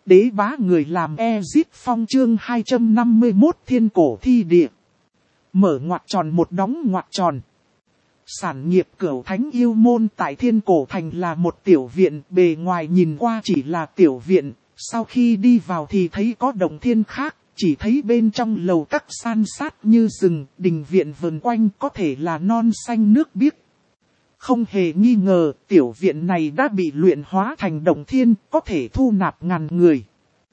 Đế bá người làm Ezit Phong chương 251 thiên cổ thi địa. Mở ngoặc tròn một đóng ngoặc tròn. Sản nghiệp Cửu Thánh Yêu Môn tại Thiên Cổ Thành là một tiểu viện, bề ngoài nhìn qua chỉ là tiểu viện, sau khi đi vào thì thấy có động thiên khác, chỉ thấy bên trong lầu các san sát như rừng, đình viện vần quanh có thể là non xanh nước biếc. Không hề nghi ngờ, tiểu viện này đã bị luyện hóa thành động thiên, có thể thu nạp ngàn người.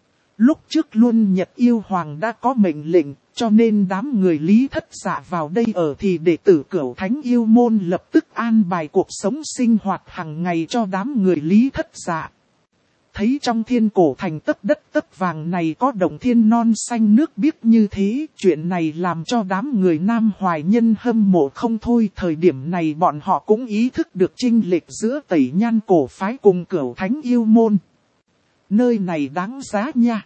Lúc trước Luân Nhật Yêu Hoàng đã có mệnh lệnh, cho nên đám người Lý Thất Dạ vào đây ở thì đệ tử Cửu Thánh Yêu Môn lập tức an bài cuộc sống sinh hoạt hàng ngày cho đám người Lý Thất Dạ. Thấy trong Thiên Cổ Thành tấc đất tấc vàng này có động thiên non xanh nước biếc như thế, chuyện này làm cho đám người Nam Hoài Nhân hâm mộ không thôi. Thời điểm này bọn họ cũng ý thức được chênh lệch giữa Tẩy Nhan cổ phái cùng Cửu Thánh Yêu Môn. Nơi này đáng giá nha.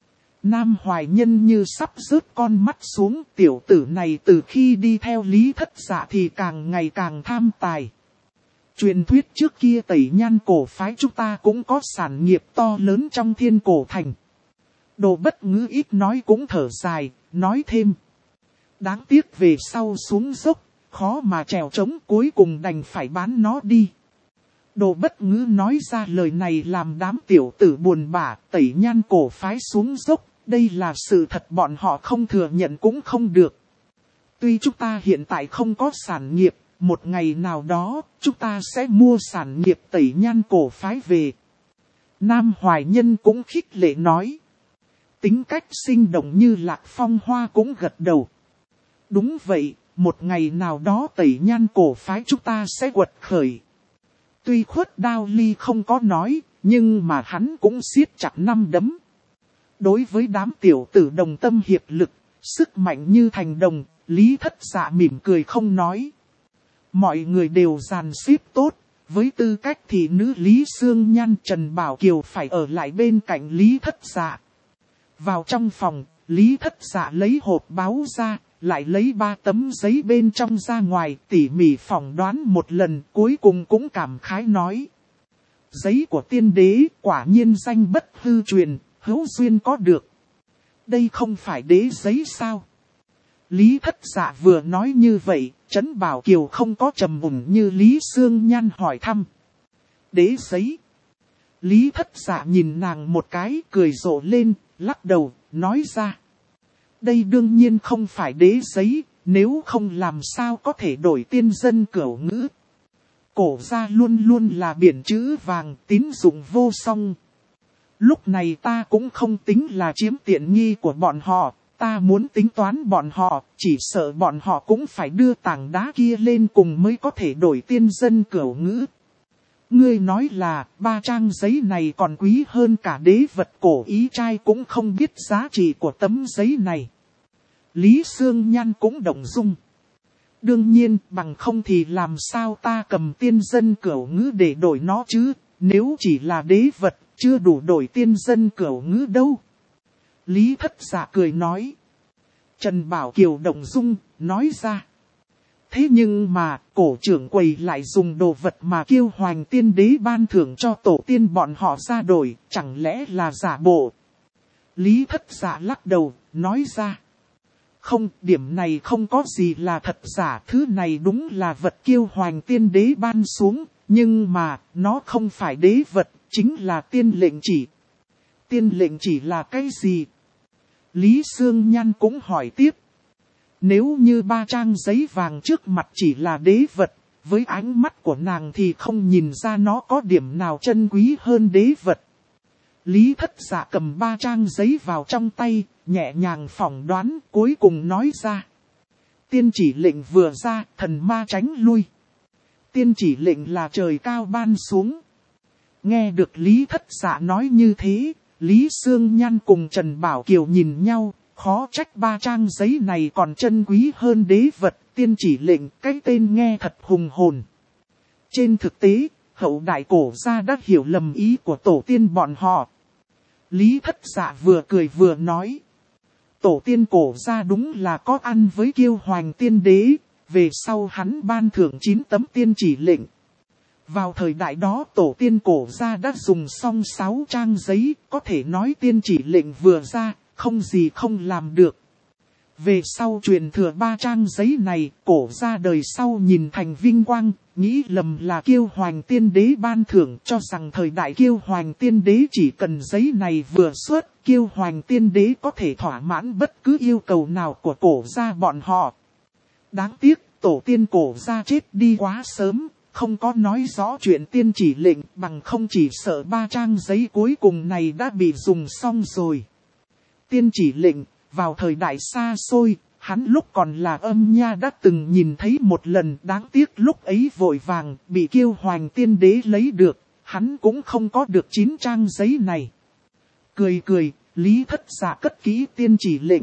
Nam Hoài Nhân như sắp rớt con mắt xuống, tiểu tử này từ khi đi theo Lý Thất Dạ thì càng ngày càng tham tài. Truyền thuyết trước kia Tẩy Nhan cổ phái chúng ta cũng có sản nghiệp to lớn trong Thiên Cổ Thành. Đồ Bất Ngữ ít nói cũng thở dài, nói thêm. Đáng tiếc về sau xuống dốc, khó mà trèo trống, cuối cùng đành phải bán nó đi. Đồ Bất Ngữ nói ra lời này làm đám tiểu tử buồn bã. Tẩy Nhan cổ phái xuống dốc, đây là sự thật, bọn họ không thừa nhận cũng không được. Tuy chúng ta hiện tại không có sản nghiệp, một ngày nào đó, chúng ta sẽ mua sản nghiệp Tẩy Nhan cổ phái về. Nam Hoài Nhân cũng khích lệ nói. Tính cách sinh động như Lạc Phong Hoa cũng gật đầu. Đúng vậy, một ngày nào đó Tẩy Nhan cổ phái chúng ta sẽ quật khởi. Tuy Khuất Đao Ly không có nói, nhưng mà hắn cũng siết chặt nắm đấm. Đối với đám tiểu tử đồng tâm hiệp lực, sức mạnh như thành đồng, Lý Thất Dạ mỉm cười không nói. Mọi người đều dàn xếp tốt, với tư cách thị nữ Lý Sương Nhan, Trần Bảo Kiều phải ở lại bên cạnh Lý Thất Dạ. Vào trong phòng, Lý Thất Dạ lấy hộp báo ra, lại lấy 3 tấm giấy bên trong ra ngoài, tỉ mỉ phỏng đoán một lần, cuối cùng cũng cảm khái nói. Giấy của tiên đế quả nhiên danh bất hư truyền, hữu duyên có được. Đây không phải đế giấy sao? Lý Thất Dạ vừa nói như vậy, Trấn Bảo Kiều không có trầm mùng như Lý Sương Nhan hỏi thăm. Đế giấy. Lý Thất Dạ nhìn nàng một cái, cười rộ lên, lắc đầu, nói ra. Đây đương nhiên không phải đế giấy, nếu không làm sao có thể đổi tiên dân Cửu Ngữ. Cổ gia luôn luôn là biển chữ vàng, tín dụng vô song. Lúc này ta cũng không tính là chiếm tiện nghi của bọn họ, ta muốn tính toán bọn họ, chỉ sợ bọn họ cũng phải đưa tảng đá kia lên cùng mới có thể đổi tiên dân Cửu Ngữ. Ngươi nói là 3 trang giấy này còn quý hơn cả đế vật cổ, ý trai cũng không biết giá trị của tấm giấy này. Lý Sương Nhan cũng động dung. Đương nhiên, bằng không thì làm sao ta cầm tiên dân Cửu Ngữ để đổi nó chứ, nếu chỉ là đế vật, chưa đủ đổi tiên dân Cửu Ngữ đâu. Lý Thất Dạ cười nói. Trần Bảo Kiều động dung, nói ra. Thế nhưng mà, cổ trưởng quầy lại dùng đồ vật mà Kiêu Hoành tiên đế ban thưởng cho tổ tiên bọn họ ra đổi, chẳng lẽ là giả bộ? Lý Thất Dạ lắc đầu, nói ra. Không, điểm này không có gì là thật giả, thứ này đúng là vật Kiêu Hoành tiên đế ban xuống, nhưng mà, nó không phải đế vật, chính là tiên lệnh chỉ. Tiên lệnh chỉ là cái gì? Lý Sương Nhan cũng hỏi tiếp. Nếu như 3 trang giấy vàng trước mặt chỉ là đế vật, với ánh mắt của nàng thì không nhìn ra nó có điểm nào chân quý hơn đế vật. Lý Thất Dạ cầm 3 trang giấy vào trong tay, nhẹ nhàng phỏng đoán, cuối cùng nói ra. Tiên chỉ lệnh vừa ra, thần ma tránh lui. Tiên chỉ lệnh là trời cao ban xuống. Nghe được Lý Thất Dạ nói như thế, Lý Sương Nhan cùng Trần Bảo Kiều nhìn nhau, khó trách 3 trang giấy này còn chân quý hơn đế vật, tiên chỉ lệnh, cái tên nghe thật hùng hồn. Trên thực tế, hậu đại cổ gia đã hiểu lầm ý của tổ tiên bọn họ. Lý Thất Dạ vừa cười vừa nói. Tổ tiên cổ gia đúng là có ăn với Kiêu Hoành tiên đế, về sau hắn ban thưởng 9 tấm tiên chỉ lệnh. Vào thời đại đó tổ tiên cổ gia đã dùng xong 6 trang giấy, có thể nói tiên chỉ lệnh vừa ra, không gì không làm được. Về sau truyền thừa 3 trang giấy này, cổ gia đời sau nhìn thành vinh quang, nghĩ lầm là Kiêu Hoành Tiên Đế ban thưởng, cho rằng thời đại Kiêu Hoành Tiên Đế chỉ cần giấy này vừa xuất, Kiêu Hoành Tiên Đế có thể thỏa mãn bất cứ yêu cầu nào của cổ gia bọn họ. Đáng tiếc, tổ tiên cổ gia chết đi quá sớm, không có nói rõ chuyện tiên chỉ lệnh, bằng không chỉ sợ 3 trang giấy cuối cùng này đã bị dùng xong rồi. Tiên chỉ lệnh, vào thời đại xa xôi, hắn lúc còn là Âm Nha đã từng nhìn thấy một lần, đáng tiếc lúc ấy vội vàng bị Kiêu Hoành Tiên Đế lấy được, hắn cũng không có được 9 trang giấy này. Cười cười, Lý Thất Dạ cất kỹ tiên chỉ lệnh.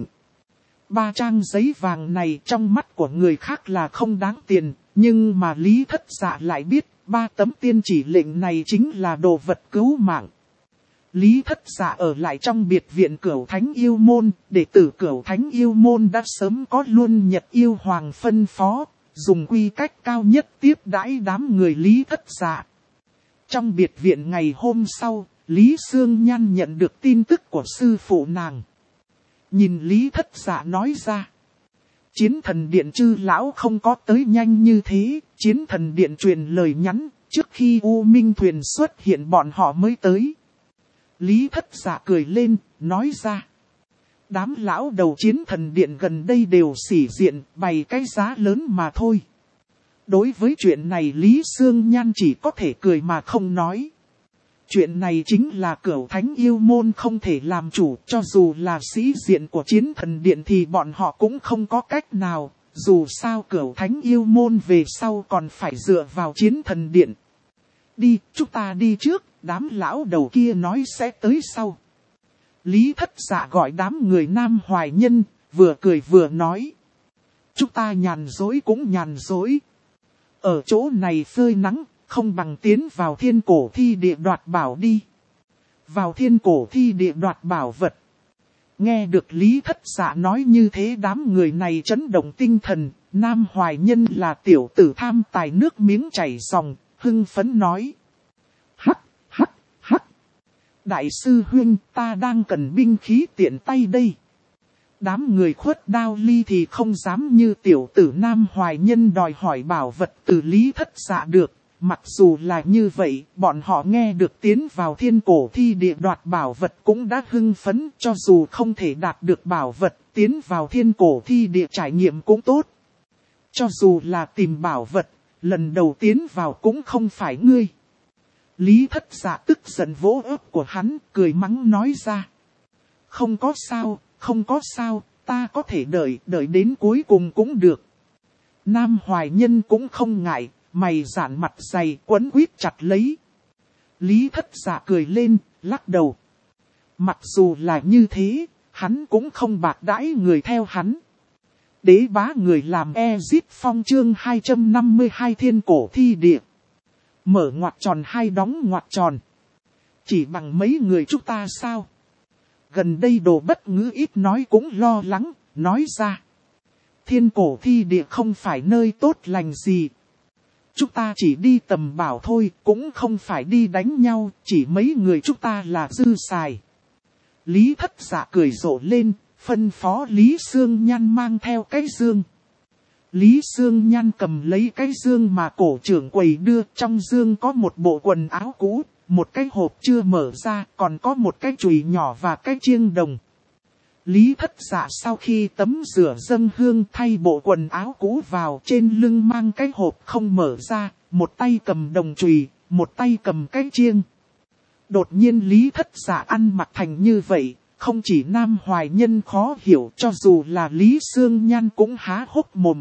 3 trang giấy vàng này trong mắt của người khác là không đáng tiền, nhưng mà Lý Thất Dạ lại biết 3 tấm tiên chỉ lệnh này chính là đồ vật cứu mạng. Lý Thất Dạ ở lại trong biệt viện Cửu Thánh Yêu Môn, đệ tử Cửu Thánh Yêu Môn đã sớm có luôn Nhật Yêu Hoàng phân phó, dùng quy cách cao nhất tiếp đãi đám người Lý Thất Dạ. Trong biệt viện ngày hôm sau, Lý Sương Nhan nhận được tin tức của sư phụ nàng. Nhìn Lý Thất Dạ nói ra. Chiến thần điện chư lão không có tới nhanh như thế, chiến thần điện truyền lời nhắn, trước khi U Minh thuyền xuất hiện bọn họ mới tới. Lý Thất Dạ cười lên, nói ra. Đám lão đầu chiến thần điện gần đây đều xỉ diện, bày cái giá lớn mà thôi. Đối với chuyện này Lý Sương Nhan chỉ có thể cười mà không nói. Chuyện này chính là Cửu Thánh Yêu Môn không thể làm chủ, cho dù là sĩ diện của chiến thần điện thì bọn họ cũng không có cách nào, dù sao Cửu Thánh Yêu Môn về sau còn phải dựa vào chiến thần điện. Đi, chúng ta đi trước, đám lão đầu kia nói sẽ tới sau. Lý Thất Dạ gọi đám người Nam Hoài Nhân, vừa cười vừa nói. Chúng ta nhàn dối cũng nhàn dối. Ở chỗ này phơi nắng, không bằng tiến vào thiên cổ thi địa đoạt bảo đi. Vào thiên cổ thi địa đoạt bảo vật. Nghe được Lý Thất Dạ nói như thế đám người này chấn động tinh thần. Nam Hoài Nhân là tiểu tử tham tài nước miếng chảy ròng, hưng phấn nói. Hắc, hắc, hắc. Đại sư huynh, ta đang cần binh khí tiện tay đây. Đám người khuất đao ly thì không dám như tiểu tử Nam Hoài Nhân đòi hỏi bảo vật từ Lý Thất Dạ được. Mặc dù là như vậy, bọn họ nghe được tiến vào thiên cổ thi địa đoạt bảo vật cũng đã hưng phấn, cho dù không thể đạt được bảo vật, tiến vào thiên cổ thi địa trải nghiệm cũng tốt. Cho dù là tìm bảo vật, lần đầu tiến vào cũng không phải ngươi. Lý Thất Dạ tức giận vỗ ớt của hắn, cười mắng nói ra. Không có sao, không có sao, ta có thể đợi đến cuối cùng cũng được. Nam Hoài Nhân cũng không ngại. Mày giãn mặt dày quấn quýt chặt lấy. Lý Thất Dạ cười lên, lắc đầu. Mặc dù là như thế, hắn cũng không bạc đãi người theo hắn. Đế bá người làm Ezit Phong chương 252 thiên cổ thi địa. Mở ngoặc tròn hai đóng ngoặc tròn. Chỉ bằng mấy người chúng ta sao? Gần đây Đồ Bất Ngữ ít nói cũng lo lắng, nói ra. Thiên cổ thi địa không phải nơi tốt lành gì. Chúng ta chỉ đi tầm bảo thôi, cũng không phải đi đánh nhau, chỉ mấy người chúng ta là dư xài. Lý Thất Dạ cười rộ lên, phân phó Lý Sương Nhan mang theo cái dương. Lý Sương Nhan cầm lấy cái dương mà cổ trưởng quầy đưa, trong dương có một bộ quần áo cũ, một cái hộp chưa mở ra, còn có một cái chùy nhỏ và cái chiêng đồng. Lý Thất Dạ sau khi tắm rửa dâng hương thay bộ quần áo cũ vào, trên lưng mang cái hộp không mở ra, một tay cầm đồng chùy, một tay cầm cái chiêng. Đột nhiên Lý Thất Dạ ăn mặc thành như vậy, không chỉ Nam Hoài Nhân khó hiểu, cho dù là Lý Sương Nhan cũng há hốc mồm.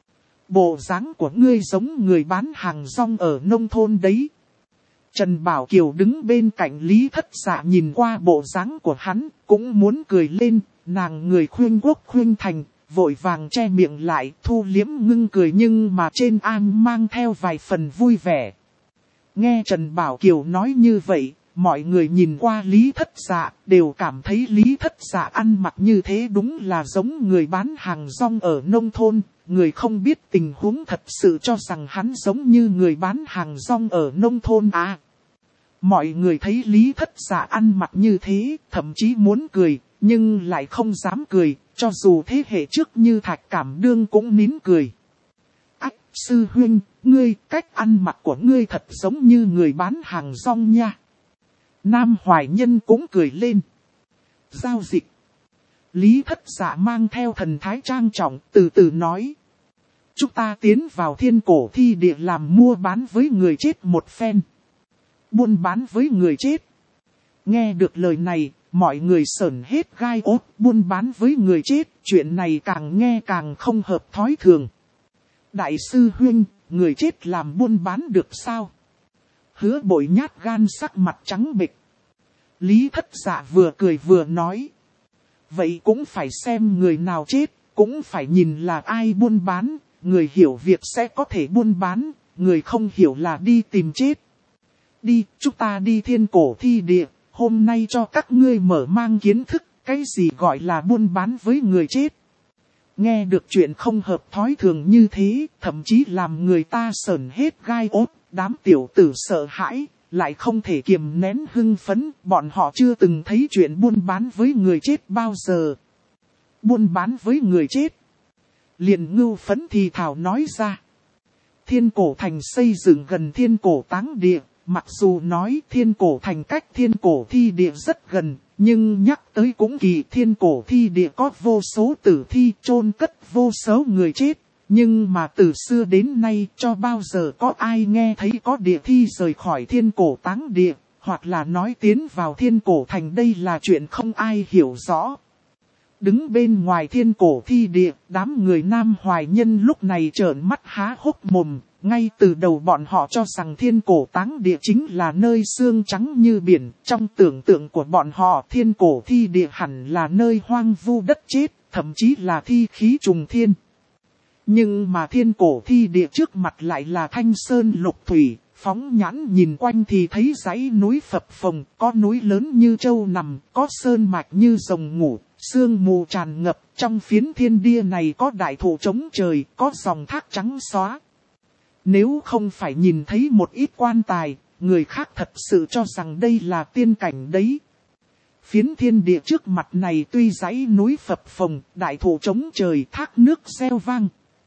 Bộ dáng của ngươi giống người bán hàng rong ở nông thôn đấy. Trần Bảo Kiều đứng bên cạnh Lý Thất Dạ nhìn qua bộ dáng của hắn, cũng muốn cười lên, nàng người khuyên quốc khuyên thành, vội vàng che miệng lại, thu liếm ngưng cười nhưng mà trên an mang theo vài phần vui vẻ. Nghe Trần Bảo Kiều nói như vậy, mọi người nhìn qua Lý Thất Dạ, đều cảm thấy Lý Thất Dạ ăn mặc như thế đúng là giống người bán hàng rong ở nông thôn, người không biết tình huống thật sự cho rằng hắn giống như người bán hàng rong ở nông thôn à. Mọi người thấy Lý Thất Dạ ăn mặc như thế, thậm chí muốn cười, nhưng lại không dám cười, cho dù thế hệ trước như Thạch Cảm Đương cũng nín cười. Ách, sư huynh, ngươi, cách ăn mặc của ngươi thật giống như người bán hàng rong nha. Nam Hoài Nhân cũng cười lên. Giao dịch. Lý Thất Dạ mang theo thần thái trang trọng, từ từ nói. Chúng ta tiến vào thiên cổ thi địa làm mua bán với người chết một phen. Buôn bán với người chết. Nghe được lời này, mọi người sởn hết gai ốt. Buôn bán với người chết, chuyện này càng nghe càng không hợp thói thường. Đại sư huynh, người chết làm buôn bán được sao? Hứa Bội nhát gan sắc mặt trắng bệch. Lý Thất Dạ vừa cười vừa nói. Vậy cũng phải xem người nào chết, cũng phải nhìn là ai buôn bán. Người hiểu việc sẽ có thể buôn bán, người không hiểu là đi tìm chết. Đi, chúng ta đi thiên cổ thi địa, hôm nay cho các ngươi mở mang kiến thức, cái gì gọi là buôn bán với người chết. Nghe được chuyện không hợp thói thường như thế, thậm chí làm người ta sởn hết gai ốt, đám tiểu tử sợ hãi, lại không thể kiềm nén hưng phấn, bọn họ chưa từng thấy chuyện buôn bán với người chết bao giờ. Buôn bán với người chết. Liền ngưu phấn thì thảo nói ra. Thiên cổ thành xây dựng gần thiên cổ táng địa, mặc dù nói thiên cổ thành cách thiên cổ thi địa rất gần, nhưng nhắc tới cũng kỳ, thiên cổ thi địa có vô số tử thi chôn cất vô số người chết. Nhưng mà từ xưa đến nay cho bao giờ có ai nghe thấy có địa thi rời khỏi thiên cổ táng địa, hoặc là nói tiến vào thiên cổ thành, đây là chuyện không ai hiểu rõ. Đứng bên ngoài thiên cổ thi địa, đám người Nam Hoài Nhân lúc này trợn mắt há hốc mồm. Ngay từ đầu bọn họ cho rằng thiên cổ táng địa chính là nơi xương trắng như biển. Trong tưởng tượng của bọn họ, thiên cổ thi địa hẳn là nơi hoang vu đất chết, thậm chí là thi khí trùng thiên. Nhưng mà thiên cổ thi địa trước mặt lại là thanh sơn lục thủy, phóng nhãn nhìn quanh thì thấy dãy núi phập phồng, có núi lớn như châu nằm, có sơn mạch như rồng ngủ, sương mù tràn ngập, trong phiến thiên địa này có đại thụ trống trời, có dòng thác trắng xóa. Nếu không phải nhìn thấy một ít quan tài, người khác thật sự cho rằng đây là tiên cảnh đấy. Phiến thiên địa trước mặt này tuy dãy núi phập phồng, đại thụ trống trời, thác nước reo vang.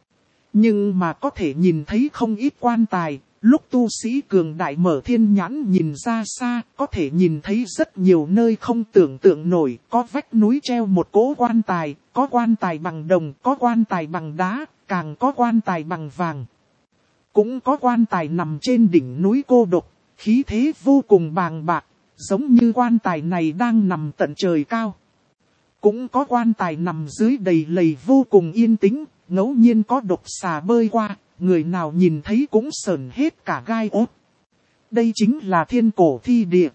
Nhưng mà có thể nhìn thấy không ít quan tài, lúc tu sĩ cường đại mở thiên nhãn nhìn ra xa, có thể nhìn thấy rất nhiều nơi không tưởng tượng nổi, có vách núi treo một cỗ quan tài, có quan tài bằng đồng, có quan tài bằng đá, càng có quan tài bằng vàng. Cũng có quan tài nằm trên đỉnh núi cô độc, khí thế vô cùng bàng bạc, giống như quan tài này đang nằm tận trời cao. Cũng có quan tài nằm dưới đầy lầy vô cùng yên tĩnh, ngẫu nhiên có độc xà bơi qua, người nào nhìn thấy cũng sởn hết cả gai ốt. Đây chính là thiên cổ thi địa.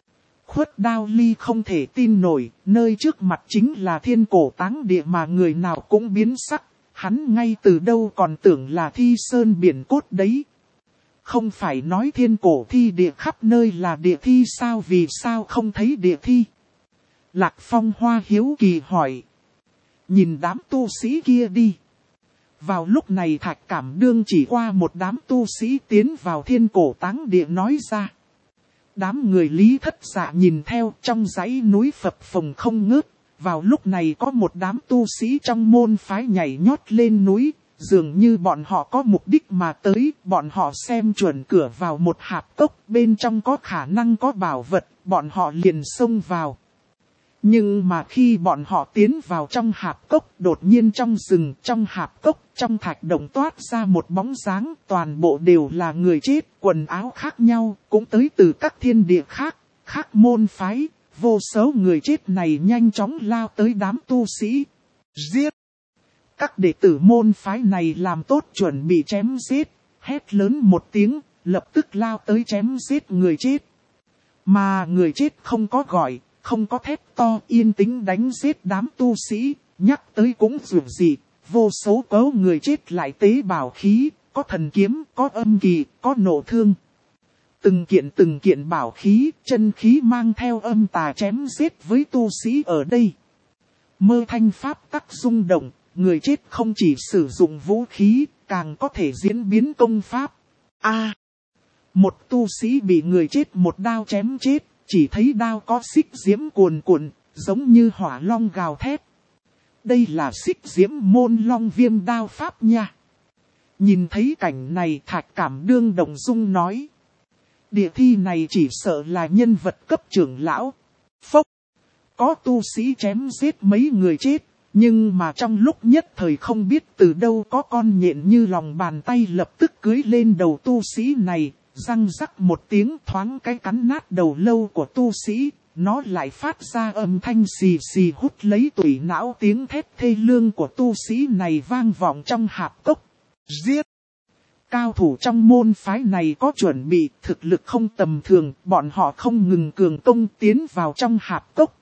Khuất Đao Ly không thể tin nổi, nơi trước mặt chính là thiên cổ táng địa mà người nào cũng biến sắc. Hắn ngay từ đâu còn tưởng là thi sơn biển cốt đấy. Không phải nói thiên cổ thi địa khắp nơi là địa thi sao, vì sao không thấy địa thi? Lạc Phong Hoa hiếu kỳ hỏi. Nhìn đám tu sĩ kia đi. Vào lúc này Thạch Cảm Đương chỉ qua một đám tu sĩ tiến vào thiên cổ táng địa nói ra. Đám người Lý Thất Dạ nhìn theo trong dãy núi phập phồng không ngớt. Vào lúc này có một đám tu sĩ trong môn phái nhảy nhót lên núi, dường như bọn họ có mục đích mà tới, bọn họ xem chuẩn cửa vào một hạp cốc, bên trong có khả năng có bảo vật, bọn họ liền xông vào. Nhưng mà khi bọn họ tiến vào trong hạp cốc, đột nhiên trong rừng, trong hạp cốc, trong thạch động toát ra một bóng dáng, toàn bộ đều là người chết, quần áo khác nhau, cũng tới từ các thiên địa khác, khác môn phái. Vô số người chết này nhanh chóng lao tới đám tu sĩ. Giết! Các đệ tử môn phái này làm tốt chuẩn bị chém giết. Hét lớn một tiếng, lập tức lao tới chém giết người chết. Mà người chết không có gọi, không có thét to, yên tĩnh đánh giết đám tu sĩ. Nhắc tới cũng dù gì, vô số cấu người chết lại tế bảo khí, có thần kiếm, có âm kỳ, có nộ thương. Từng kiện bảo khí, chân khí mang theo âm tà chém giết với tu sĩ ở đây. Mơ thanh pháp tắc rung động, người chết không chỉ sử dụng vũ khí, càng có thể diễn biến công pháp. Một tu sĩ bị người chết một đao chém chết, chỉ thấy đao có xích diễm cuồn cuộn, giống như hỏa long gào thét. Đây là xích diễm môn long viêm đao pháp nha. Nhìn thấy cảnh này Thạch Cảm Đương động dung nói. Địa thi này chỉ sợ là nhân vật cấp trưởng lão. Phốc. Có tu sĩ chém giết mấy người chết. Nhưng mà trong lúc nhất thời không biết từ đâu có con nhện như lòng bàn tay lập tức cưới lên đầu tu sĩ này. Răng rắc một tiếng thoáng cái cắn nát đầu lâu của tu sĩ. Nó lại phát ra âm thanh xì xì hút lấy tủy não, tiếng thét thê lương của tu sĩ này vang vọng trong hạp cốc. Giết! Cao thủ trong môn phái này có chuẩn bị, thực lực không tầm thường, bọn họ không ngừng cường công tiến vào trong hạp cốc.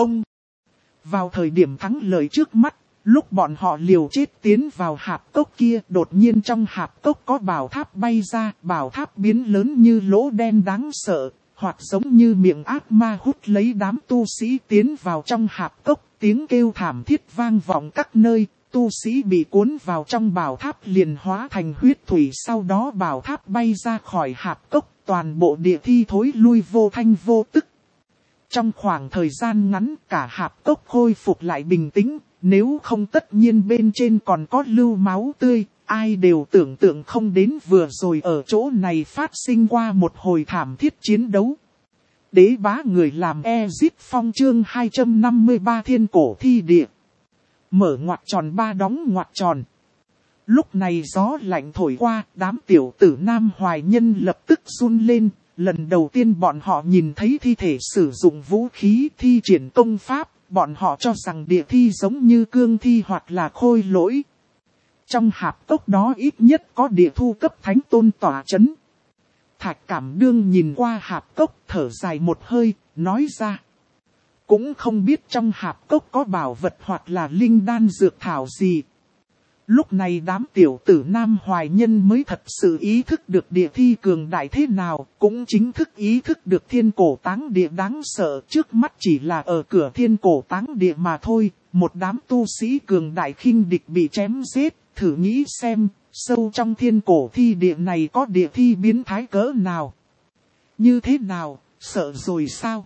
Vào thời điểm thắng lợi trước mắt, lúc bọn họ liều chết tiến vào hạp cốc kia, đột nhiên trong hạp cốc có bảo tháp bay ra, bảo tháp biến lớn như lỗ đen đáng sợ, hoặc giống như miệng ác ma hút lấy đám tu sĩ tiến vào trong hạp cốc, tiếng kêu thảm thiết vang vọng các nơi. Tu sĩ bị cuốn vào trong bảo tháp liền hóa thành huyết thủy, sau đó bảo tháp bay ra khỏi hạp cốc, toàn bộ địa thi thối lui vô thanh vô tức. Trong khoảng thời gian ngắn cả hạp cốc khôi phục lại bình tĩnh, nếu không tất nhiên bên trên còn có lưu máu tươi, ai đều tưởng tượng không đến vừa rồi ở chỗ này phát sinh qua một hồi thảm thiết chiến đấu. Đế bá người làm Ezip Phong chương 253 thiên cổ thi địa. Mở ngoặc tròn ba đóng ngoặc tròn. Lúc này gió lạnh thổi qua, đám tiểu tử Nam Hoài Nhân lập tức run lên. Lần đầu tiên bọn họ nhìn thấy thi thể sử dụng vũ khí thi triển công pháp, bọn họ cho rằng địa thi giống như cương thi hoặc là khôi lỗi. Trong hạp cốc đó ít nhất có địa thu cấp thánh tôn tỏa chấn. Thạch Cảm Đương nhìn qua hạp cốc thở dài một hơi, nói ra. Cũng không biết trong hạp cốc có bảo vật hoặc là linh đan dược thảo gì. Lúc này đám tiểu tử Nam Hoài Nhân mới thật sự ý thức được địa thi cường đại thế nào, cũng chính thức ý thức được thiên cổ táng địa đáng sợ, trước mắt chỉ là ở cửa thiên cổ táng địa mà thôi. Một đám tu sĩ cường đại khinh địch bị chém giết, thử nghĩ xem, sâu trong thiên cổ thi địa này có địa thi biến thái cỡ nào. Như thế nào, sợ rồi sao?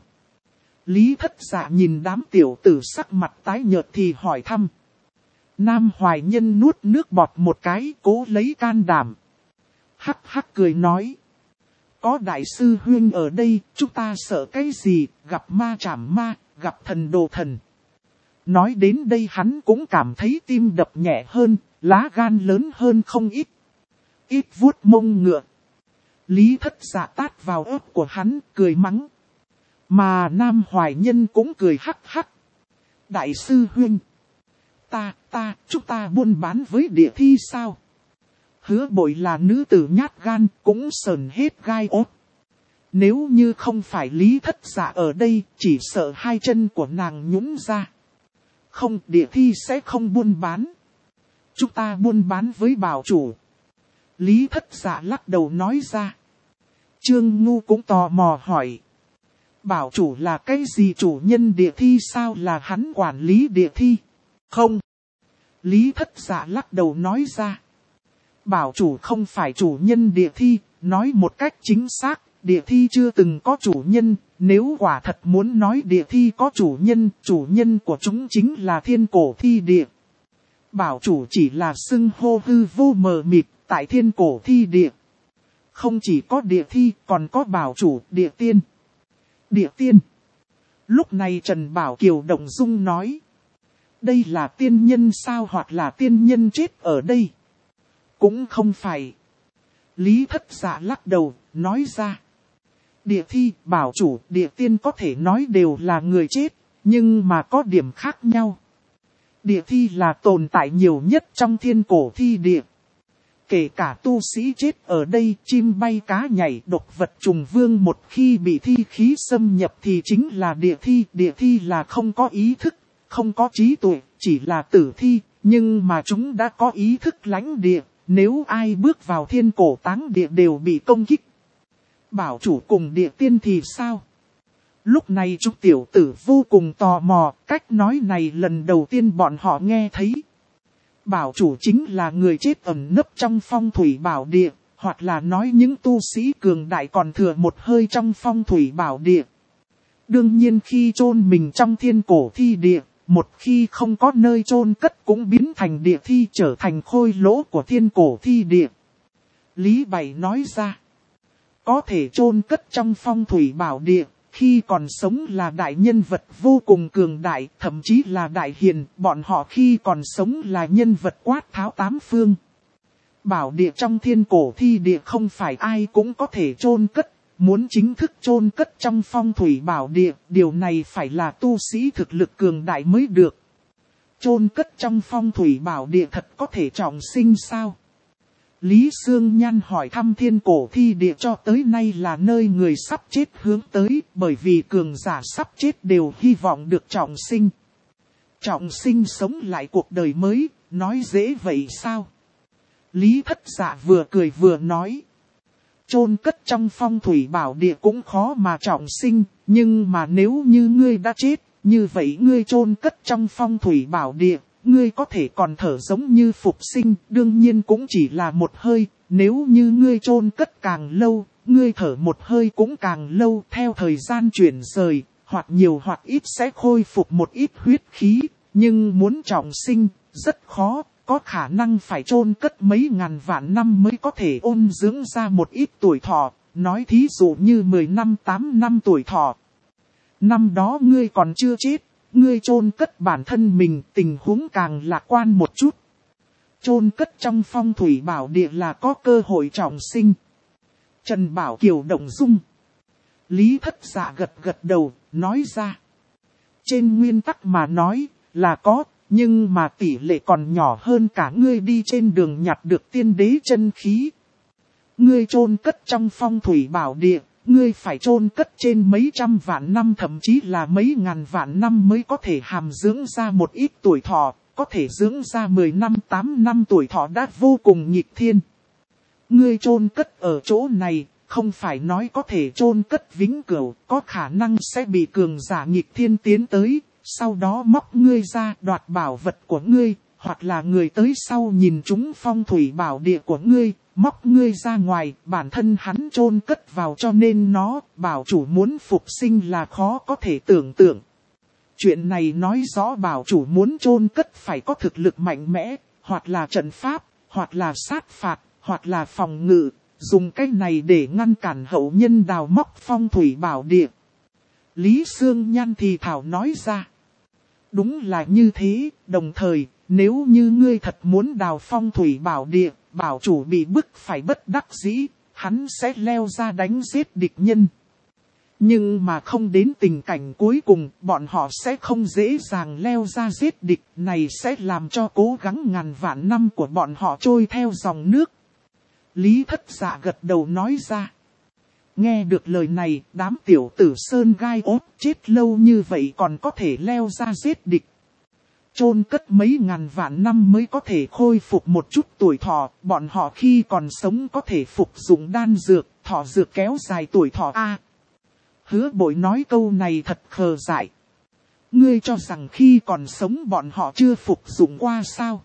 Lý Thất Dạ nhìn đám tiểu tử sắc mặt tái nhợt thì hỏi thăm. Nam Hoài Nhân nuốt nước bọt một cái, cố lấy can đảm. Hắc hắc cười nói. Có đại sư huynh ở đây, chúng ta sợ cái gì, gặp ma chảm ma, gặp thần đồ thần. Nói đến đây hắn cũng cảm thấy tim đập nhẹ hơn, lá gan lớn hơn không ít. Ít vuốt mông ngựa. Lý Thất Dạ tát vào ớt của hắn, cười mắng. Mà Nam Hoài Nhân cũng cười hắc hắc. Đại sư huynh. Chúng ta buôn bán với địa thi sao? Hứa Bội là nữ tử nhát gan, cũng sờn hết gai ốt. Nếu như không phải Lý Thất Dạ ở đây, chỉ sợ hai chân của nàng nhũn ra. Không, địa thi sẽ không buôn bán. Chúng ta buôn bán với bảo chủ. Lý Thất Dạ lắc đầu nói ra. Trương Ngu cũng tò mò hỏi. Bảo chủ là cái gì, chủ nhân địa thi sao, là hắn quản lý địa thi? Không. Lý Thất Dạ lắc đầu nói ra. Bảo chủ không phải chủ nhân địa thi, nói một cách chính xác, địa thi chưa từng có chủ nhân, nếu quả thật muốn nói địa thi có chủ nhân của chúng chính là thiên cổ thi địa. Bảo chủ chỉ là xưng hô hư vô mờ mịt tại thiên cổ thi địa. Không chỉ có địa thi, còn có bảo chủ, địa tiên. Địa tiên. Lúc này Trần Bảo Kiều động dung nói. Đây là tiên nhân sao, hoặc là tiên nhân chết ở đây? Cũng không phải. Lý Thất Dạ lắc đầu, nói ra. Địa thi, bảo chủ, địa tiên có thể nói đều là người chết, nhưng mà có điểm khác nhau. Địa thi là tồn tại nhiều nhất trong thiên cổ thi địa. Kể cả tu sĩ chết ở đây, chim bay cá nhảy, độc vật trùng vương một khi bị thi khí xâm nhập thì chính là địa thi. Địa thi là không có ý thức, không có trí tuệ, chỉ là tử thi, nhưng mà chúng đã có ý thức lãnh địa. Nếu ai bước vào thiên cổ táng địa đều bị công kích. Bảo chủ cùng địa tiên thì sao? Lúc này chúng tiểu tử vô cùng tò mò, cách nói này lần đầu tiên bọn họ nghe thấy. Bảo chủ chính là người chết ẩn nấp trong phong thủy bảo địa, hoặc là nói những tu sĩ cường đại còn thừa một hơi trong phong thủy bảo địa. Đương nhiên khi chôn mình trong thiên cổ thi địa, một khi không có nơi chôn cất cũng biến thành địa thi, trở thành khôi lỗ của thiên cổ thi địa. Lý Bảy nói ra, có thể chôn cất trong phong thủy bảo địa, khi còn sống là đại nhân vật vô cùng cường đại, thậm chí là đại hiền, bọn họ khi còn sống là nhân vật quát tháo tám phương. Bảo địa trong thiên cổ thi địa không phải ai cũng có thể chôn cất, muốn chính thức chôn cất trong phong thủy bảo địa, điều này phải là tu sĩ thực lực cường đại mới được. Chôn cất trong phong thủy bảo địa thật có thể trọng sinh sao? Lý Sương Nhan hỏi thăm thiên cổ thi địa cho tới nay là nơi người sắp chết hướng tới, bởi vì cường giả sắp chết đều hy vọng được trọng sinh. Trọng sinh sống lại cuộc đời mới, nói dễ vậy sao? Lý Thất Dạ vừa cười vừa nói. Chôn cất trong phong thủy bảo địa cũng khó mà trọng sinh, nhưng mà nếu như ngươi đã chết, như vậy ngươi chôn cất trong phong thủy bảo địa, ngươi có thể còn thở giống như phục sinh, đương nhiên cũng chỉ là một hơi, nếu như ngươi chôn cất càng lâu, ngươi thở một hơi cũng càng lâu, theo thời gian chuyển rời, hoặc nhiều hoặc ít sẽ khôi phục một ít huyết khí, nhưng muốn trọng sinh, rất khó. Có khả năng phải chôn cất mấy ngàn vạn năm mới có thể ôn dưỡng ra một ít tuổi thọ, nói thí dụ như 10 năm 8 năm tuổi thọ. Năm đó ngươi còn chưa chết, ngươi chôn cất bản thân mình, tình huống càng lạc quan một chút. Chôn cất trong phong thủy bảo địa là có cơ hội trọng sinh. Trần Bảo Kiều động dung. Lý Thất Dạ gật đầu, nói ra. Trên nguyên tắc mà nói, là có. Nhưng mà tỷ lệ còn nhỏ hơn cả ngươi đi trên đường nhặt được tiên đế chân khí. Ngươi chôn cất trong phong thủy bảo địa, ngươi phải chôn cất trên mấy trăm vạn năm thậm chí là mấy ngàn vạn năm mới có thể hàm dưỡng ra một ít tuổi thọ, có thể dưỡng ra 10 năm 8 năm tuổi thọ đã vô cùng nghịch thiên. Ngươi chôn cất ở chỗ này, không phải nói có thể chôn cất vĩnh cửu, có khả năng sẽ bị cường giả nghịch thiên tiến tới. Sau đó móc ngươi ra đoạt bảo vật của ngươi, hoặc là người tới sau nhìn chúng phong thủy bảo địa của ngươi, móc ngươi ra ngoài, bản thân hắn chôn cất vào cho nên nó, bảo chủ muốn phục sinh là khó có thể tưởng tượng. Chuyện này nói rõ bảo chủ muốn chôn cất phải có thực lực mạnh mẽ, hoặc là trận pháp, hoặc là sát phạt, hoặc là phòng ngự, dùng cách này để ngăn cản hậu nhân đào móc phong thủy bảo địa. Lý Sương Nhan thì thảo nói ra. Đúng là như thế, đồng thời, nếu như ngươi thật muốn đào phong thủy bảo địa, bảo chủ bị bức phải bất đắc dĩ, hắn sẽ leo ra đánh giết địch nhân. Nhưng mà không đến tình cảnh cuối cùng, bọn họ sẽ không dễ dàng leo ra giết địch, này sẽ làm cho cố gắng ngàn vạn năm của bọn họ trôi theo dòng nước. Lý Thất Dạ gật đầu nói ra. Nghe được lời này, đám tiểu tử sơn gai ốt chết lâu như vậy còn có thể leo ra giết địch. Chôn cất mấy ngàn vạn năm mới có thể khôi phục một chút tuổi thọ, bọn họ khi còn sống có thể phục dụng đan dược, thọ dược kéo dài tuổi thọ a. Hứa Bội nói câu này thật khờ dại. Ngươi cho rằng khi còn sống bọn họ chưa phục dụng qua sao?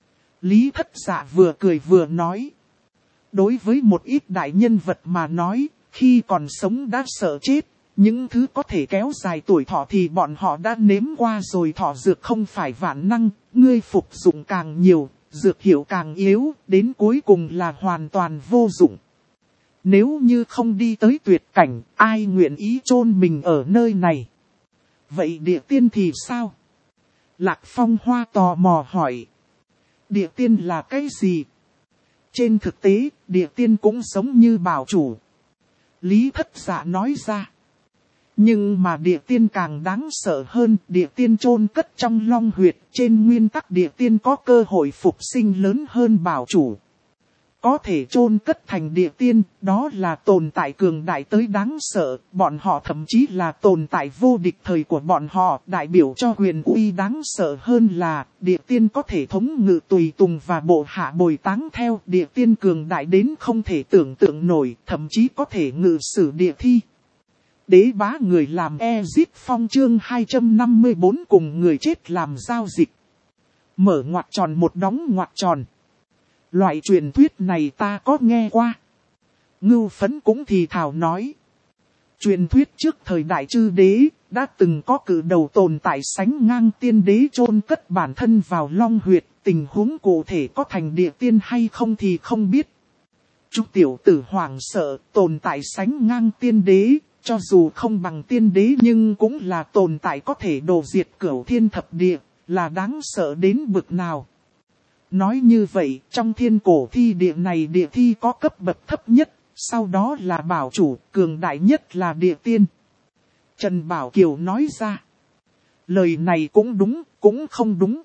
Lý Thất Dạ vừa cười vừa nói. Đối với một ít đại nhân vật mà nói, khi còn sống đã sợ chết, những thứ có thể kéo dài tuổi thọ thì bọn họ đã nếm qua rồi, thọ dược không phải vạn năng, ngươi phục dụng càng nhiều, dược hiệu càng yếu, đến cuối cùng là hoàn toàn vô dụng. Nếu như không đi tới tuyệt cảnh, ai nguyện ý chôn mình ở nơi này? Vậy địa tiên thì sao? Lạc Phong Hoa tò mò hỏi. Địa tiên là cái gì? Trên thực tế, địa tiên cũng giống như bảo chủ. Lý Thất Dạ nói ra. Nhưng mà địa tiên càng đáng sợ hơn, địa tiên chôn cất trong long huyệt, trên nguyên tắc địa tiên có cơ hội phục sinh lớn hơn bảo chủ. Có thể chôn cất thành địa tiên, đó là tồn tại cường đại tới đáng sợ, bọn họ thậm chí là tồn tại vô địch thời của bọn họ, đại biểu cho huyền uy đáng sợ hơn là, địa tiên có thể thống ngự tùy tùng và bộ hạ bồi táng theo, địa tiên cường đại đến không thể tưởng tượng nổi, thậm chí có thể ngự sử địa thi. Đế bá người làm Ezip Phong chương 254 cùng người chết làm giao dịch. Mở ngoặc tròn một đóng ngoặc tròn. Loại truyền thuyết này ta có nghe qua. Ngưu Phấn cũng thì thào nói. Truyền thuyết trước thời đại chư đế, đã từng có cử đầu tồn tại sánh ngang tiên đế chôn cất bản thân vào long huyệt. Tình huống cụ thể có thành địa tiên hay không thì không biết. Chú tiểu tử hoảng sợ, tồn tại sánh ngang tiên đế, cho dù không bằng tiên đế nhưng cũng là tồn tại có thể đổ diệt cửu thiên thập địa, là đáng sợ đến bực nào. Nói như vậy, trong thiên cổ thi địa này địa thi có cấp bậc thấp nhất, sau đó là bảo chủ, cường đại nhất là địa tiên. Trần Bảo Kiều nói ra. Lời này cũng đúng, cũng không đúng.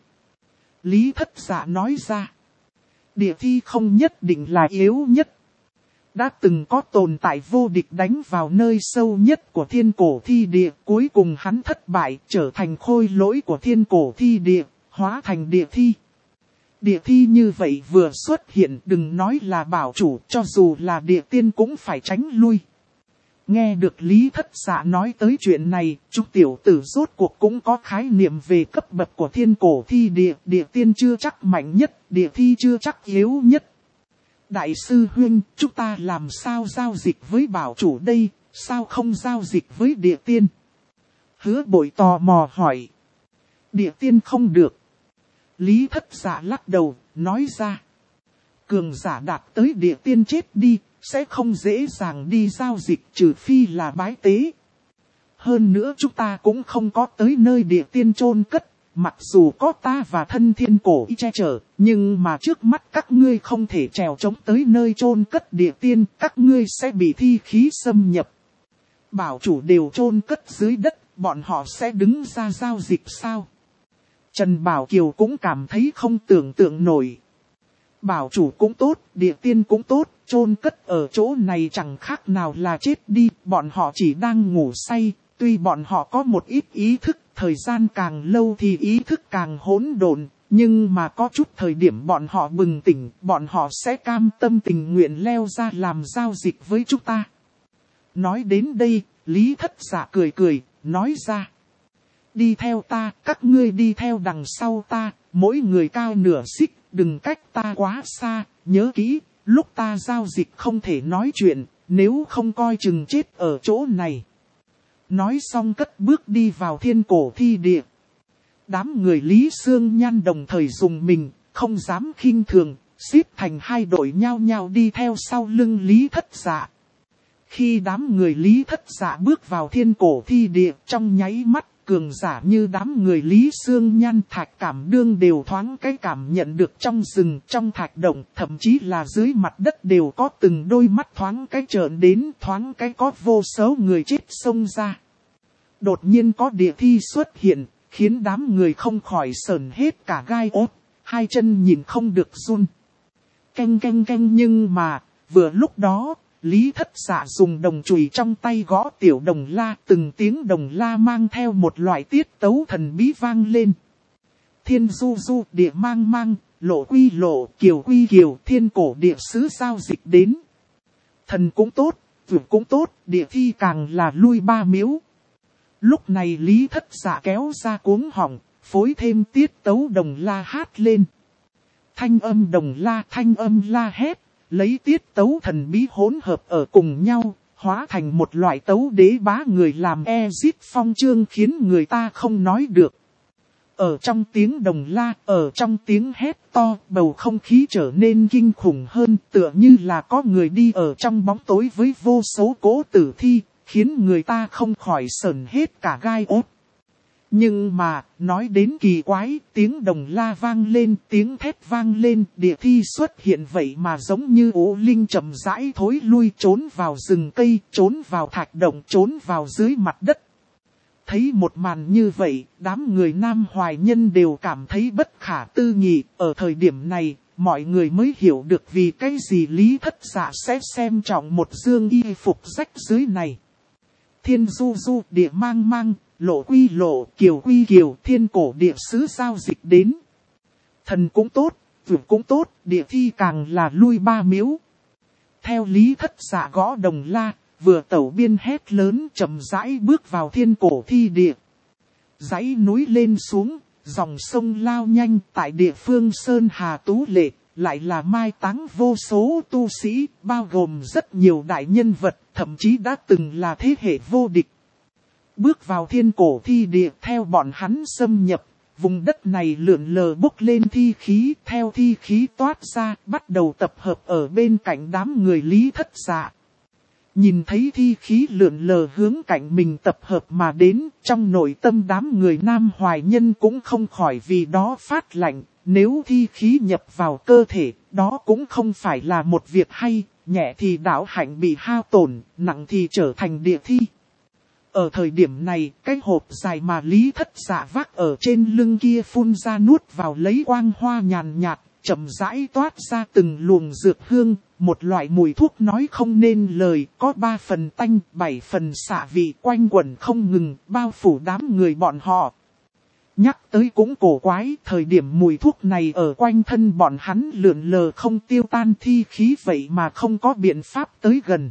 Lý Thất Dạ nói ra. Địa thi không nhất định là yếu nhất. Đã từng có tồn tại vô địch đánh vào nơi sâu nhất của thiên cổ thi địa. Cuối cùng hắn thất bại trở thành khôi lỗi của thiên cổ thi địa, hóa thành địa thi. Địa thi như vậy vừa xuất hiện đừng nói là bảo chủ, cho dù là địa tiên cũng phải tránh lui. Nghe được Lý Thất Dạ nói tới chuyện này, chú tiểu tử rốt cuộc cũng có khái niệm về cấp bậc của thiên cổ thi địa. Địa tiên chưa chắc mạnh nhất, địa thi chưa chắc yếu nhất. Đại sư huynh, chúng ta làm sao giao dịch với bảo chủ đây, sao không giao dịch với địa tiên? Hứa Bội tò mò hỏi. Địa tiên không được. Lý Thất Dạ lắc đầu, nói ra. Cường giả đạt tới địa tiên chết đi, sẽ không dễ dàng đi giao dịch trừ phi là bái tế. Hơn nữa chúng ta cũng không có tới nơi địa tiên chôn cất, mặc dù có ta và thân thiên cổ y che chở, nhưng mà trước mắt các ngươi không thể trèo chống tới nơi chôn cất địa tiên, các ngươi sẽ bị thi khí xâm nhập. Bảo chủ đều chôn cất dưới đất, bọn họ sẽ đứng ra giao dịch sao? Trần Bảo Kiều cũng cảm thấy không tưởng tượng nổi. Bảo chủ cũng tốt, địa tiên cũng tốt, chôn cất ở chỗ này chẳng khác nào là chết đi, bọn họ chỉ đang ngủ say, tuy bọn họ có một ít ý thức, thời gian càng lâu thì ý thức càng hỗn độn, nhưng mà có chút thời điểm bọn họ bừng tỉnh, bọn họ sẽ cam tâm tình nguyện leo ra làm giao dịch với chúng ta. Nói đến đây, Lý Thất Dạ cười cười, nói ra. Đi theo ta, các ngươi đi theo đằng sau ta, mỗi người cao nửa xích, đừng cách ta quá xa, nhớ kỹ, lúc ta giao dịch không thể nói chuyện, nếu không coi chừng chết ở chỗ này. Nói xong cất bước đi vào thiên cổ thi địa. Đám người Lý Xương Nhan đồng thời dùng mình, không dám khinh thường, xếp thành hai đội nhao nhao đi theo sau lưng Lý Thất Dạ. Khi đám người Lý Thất Dạ bước vào thiên cổ thi địa trong nháy mắt, cường giả như đám người Lý Xương Nhan Thạch Cảm Đương đều thoáng cái cảm nhận được trong rừng, trong thạch động, thậm chí là dưới mặt đất đều có từng đôi mắt thoáng cái trợn đến, thoáng cái có vô số người chết xông ra. Đột nhiên có địa thi xuất hiện, khiến đám người không khỏi sởn hết cả gai ốt, hai chân nhìn không được run. Canh canh canh nhưng mà, vừa lúc đó, Lý Thất Dạ dùng đồng chùy trong tay gõ tiểu đồng la, từng tiếng đồng la mang theo một loại tiết tấu thần bí vang lên. Thiên du du, địa mang mang, lộ quy lộ, kiều quy kiều, thiên cổ địa sứ giao dịch đến. Thần cũng tốt, vượt cũng tốt, địa thi càng là lui ba miếu. Lúc này Lý Thất Dạ kéo ra cuống họng, phối thêm tiết tấu đồng la hát lên. Thanh âm đồng la, thanh âm la hét. Lấy tiết tấu thần bí hỗn hợp ở cùng nhau, hóa thành một loại tấu đế bá người làm Ezit phong chương khiến người ta không nói được. Ở trong tiếng đồng la, ở trong tiếng hét to, bầu không khí trở nên kinh khủng hơn, tựa như là có người đi ở trong bóng tối với vô số cỗ tử thi, khiến người ta không khỏi sởn hết cả gai ốt. Nhưng mà, nói đến kỳ quái, tiếng đồng la vang lên, tiếng thét vang lên, địa thi xuất hiện vậy mà giống như ố linh chậm rãi thối lui trốn vào rừng cây, trốn vào thạch động, trốn vào dưới mặt đất. Thấy một màn như vậy, đám người Nam Hoài Nhân đều cảm thấy bất khả tư nghị, ở thời điểm này, mọi người mới hiểu được vì cái gì Lý Thất Dạ sẽ xem trọng một dương y phục rách dưới này. Thiên du du, địa mang mang, lộ quy lộ, kiều quy kiều, thiên cổ địa sứ giao dịch đến. Thần cũng tốt, vượt cũng tốt, địa thi càng là lui ba miếu. Theo Lý Thất Dạ gõ đồng la, vừa tẩu biên hét lớn chậm rãi bước vào thiên cổ thi địa. Dãy núi lên xuống, dòng sông lao nhanh tại địa phương Sơn Hà Tú Lệ, lại là mai táng vô số tu sĩ, bao gồm rất nhiều đại nhân vật, thậm chí đã từng là thế hệ vô địch. Bước vào thiên cổ thi địa, theo bọn hắn xâm nhập, vùng đất này lượn lờ bốc lên thi khí, theo thi khí toát ra, bắt đầu tập hợp ở bên cạnh đám người Lý Thất Dạ. Nhìn thấy thi khí lượn lờ hướng cạnh mình tập hợp mà đến, trong nội tâm đám người Nam Hoài Nhân cũng không khỏi vì đó phát lạnh. Nếu thi khí nhập vào cơ thể, đó cũng không phải là một việc hay, nhẹ thì đạo hạnh bị hao tổn, nặng thì trở thành địa thi. Ở thời điểm này, cái hộp dài mà Lý Thất Dạ vác ở trên lưng kia phun ra nuốt vào lấy quang hoa nhàn nhạt, chậm rãi toát ra từng luồng dược hương, một loại mùi thuốc nói không nên lời, có 3 phần tanh, 7 phần xạ vị quanh quẩn không ngừng, bao phủ đám người bọn họ. Nhắc tới cũng cổ quái, thời điểm mùi thuốc này ở quanh thân bọn hắn lượn lờ không tiêu tan thi khí vậy mà không có biện pháp tới gần.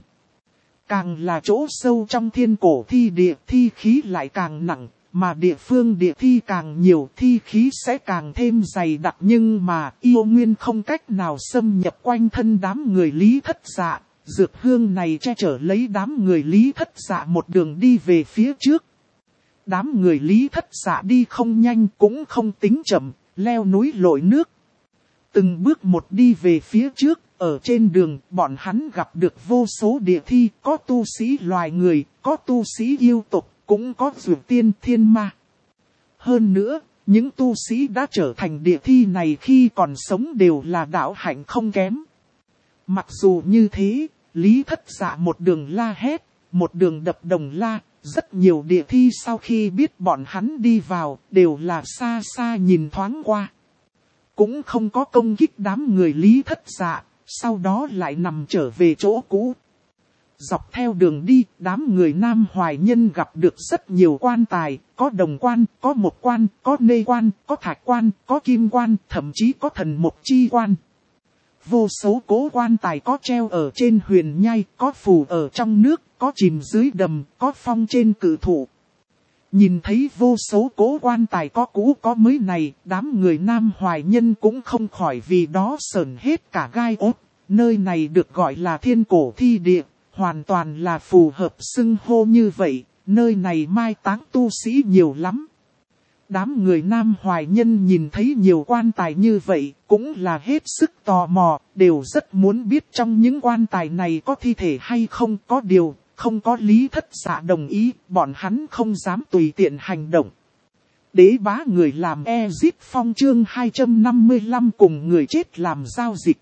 Càng là chỗ sâu trong thiên cổ thi địa, thi khí lại càng nặng, mà địa phương địa thi càng nhiều, thi khí sẽ càng thêm dày đặc, nhưng mà yêu nguyên không cách nào xâm nhập quanh thân đám người Lý Thất Dạ. Dược hương này che chở lấy đám người Lý Thất Dạ một đường đi về phía trước. Đám người Lý Thất Dạ đi không nhanh cũng không tính chậm, leo núi lội nước. Từng bước một đi về phía trước, ở trên đường bọn hắn gặp được vô số địa thi, có tu sĩ loài người, có tu sĩ yêu tộc, cũng có dược tiên thiên ma. Hơn nữa, những tu sĩ đã trở thành địa thi này khi còn sống đều là đạo hạnh không kém. Mặc dù như thế, Lý Thất Dạ một đường la hét, một đường đập đồng la. Rất nhiều địa thi sau khi biết bọn hắn đi vào, đều là xa xa nhìn thoáng qua. Cũng không có công kích đám người Lý Thất Dạ, sau đó lại nằm trở về chỗ cũ. Dọc theo đường đi, đám người Nam Hoài Nhân gặp được rất nhiều quan tài, có đồng quan, có mộc quan, có nê quan, có thạch quan, có kim quan, thậm chí có thần mộc chi quan. Vô số cố quan tài có treo ở trên huyền nhai, có phù ở trong nước, có chìm dưới đầm, có phong trên cự thụ. Nhìn thấy vô số cố quan tài có cũ có mới này, đám người Nam Hoài Nhân cũng không khỏi vì đó sởn hết cả gai ốt. Nơi này được gọi là thiên cổ thi địa, hoàn toàn là phù hợp xưng hô như vậy, nơi này mai táng tu sĩ nhiều lắm. Đám người Nam Hoài Nhân nhìn thấy nhiều quan tài như vậy, cũng là hết sức tò mò, đều rất muốn biết trong những quan tài này có thi thể hay không, có điều, không có Lý Thất Dạ đồng ý, bọn hắn không dám tùy tiện hành động. Đế bá người làm Ezip Phong chương 255 cùng người chết làm giao dịch.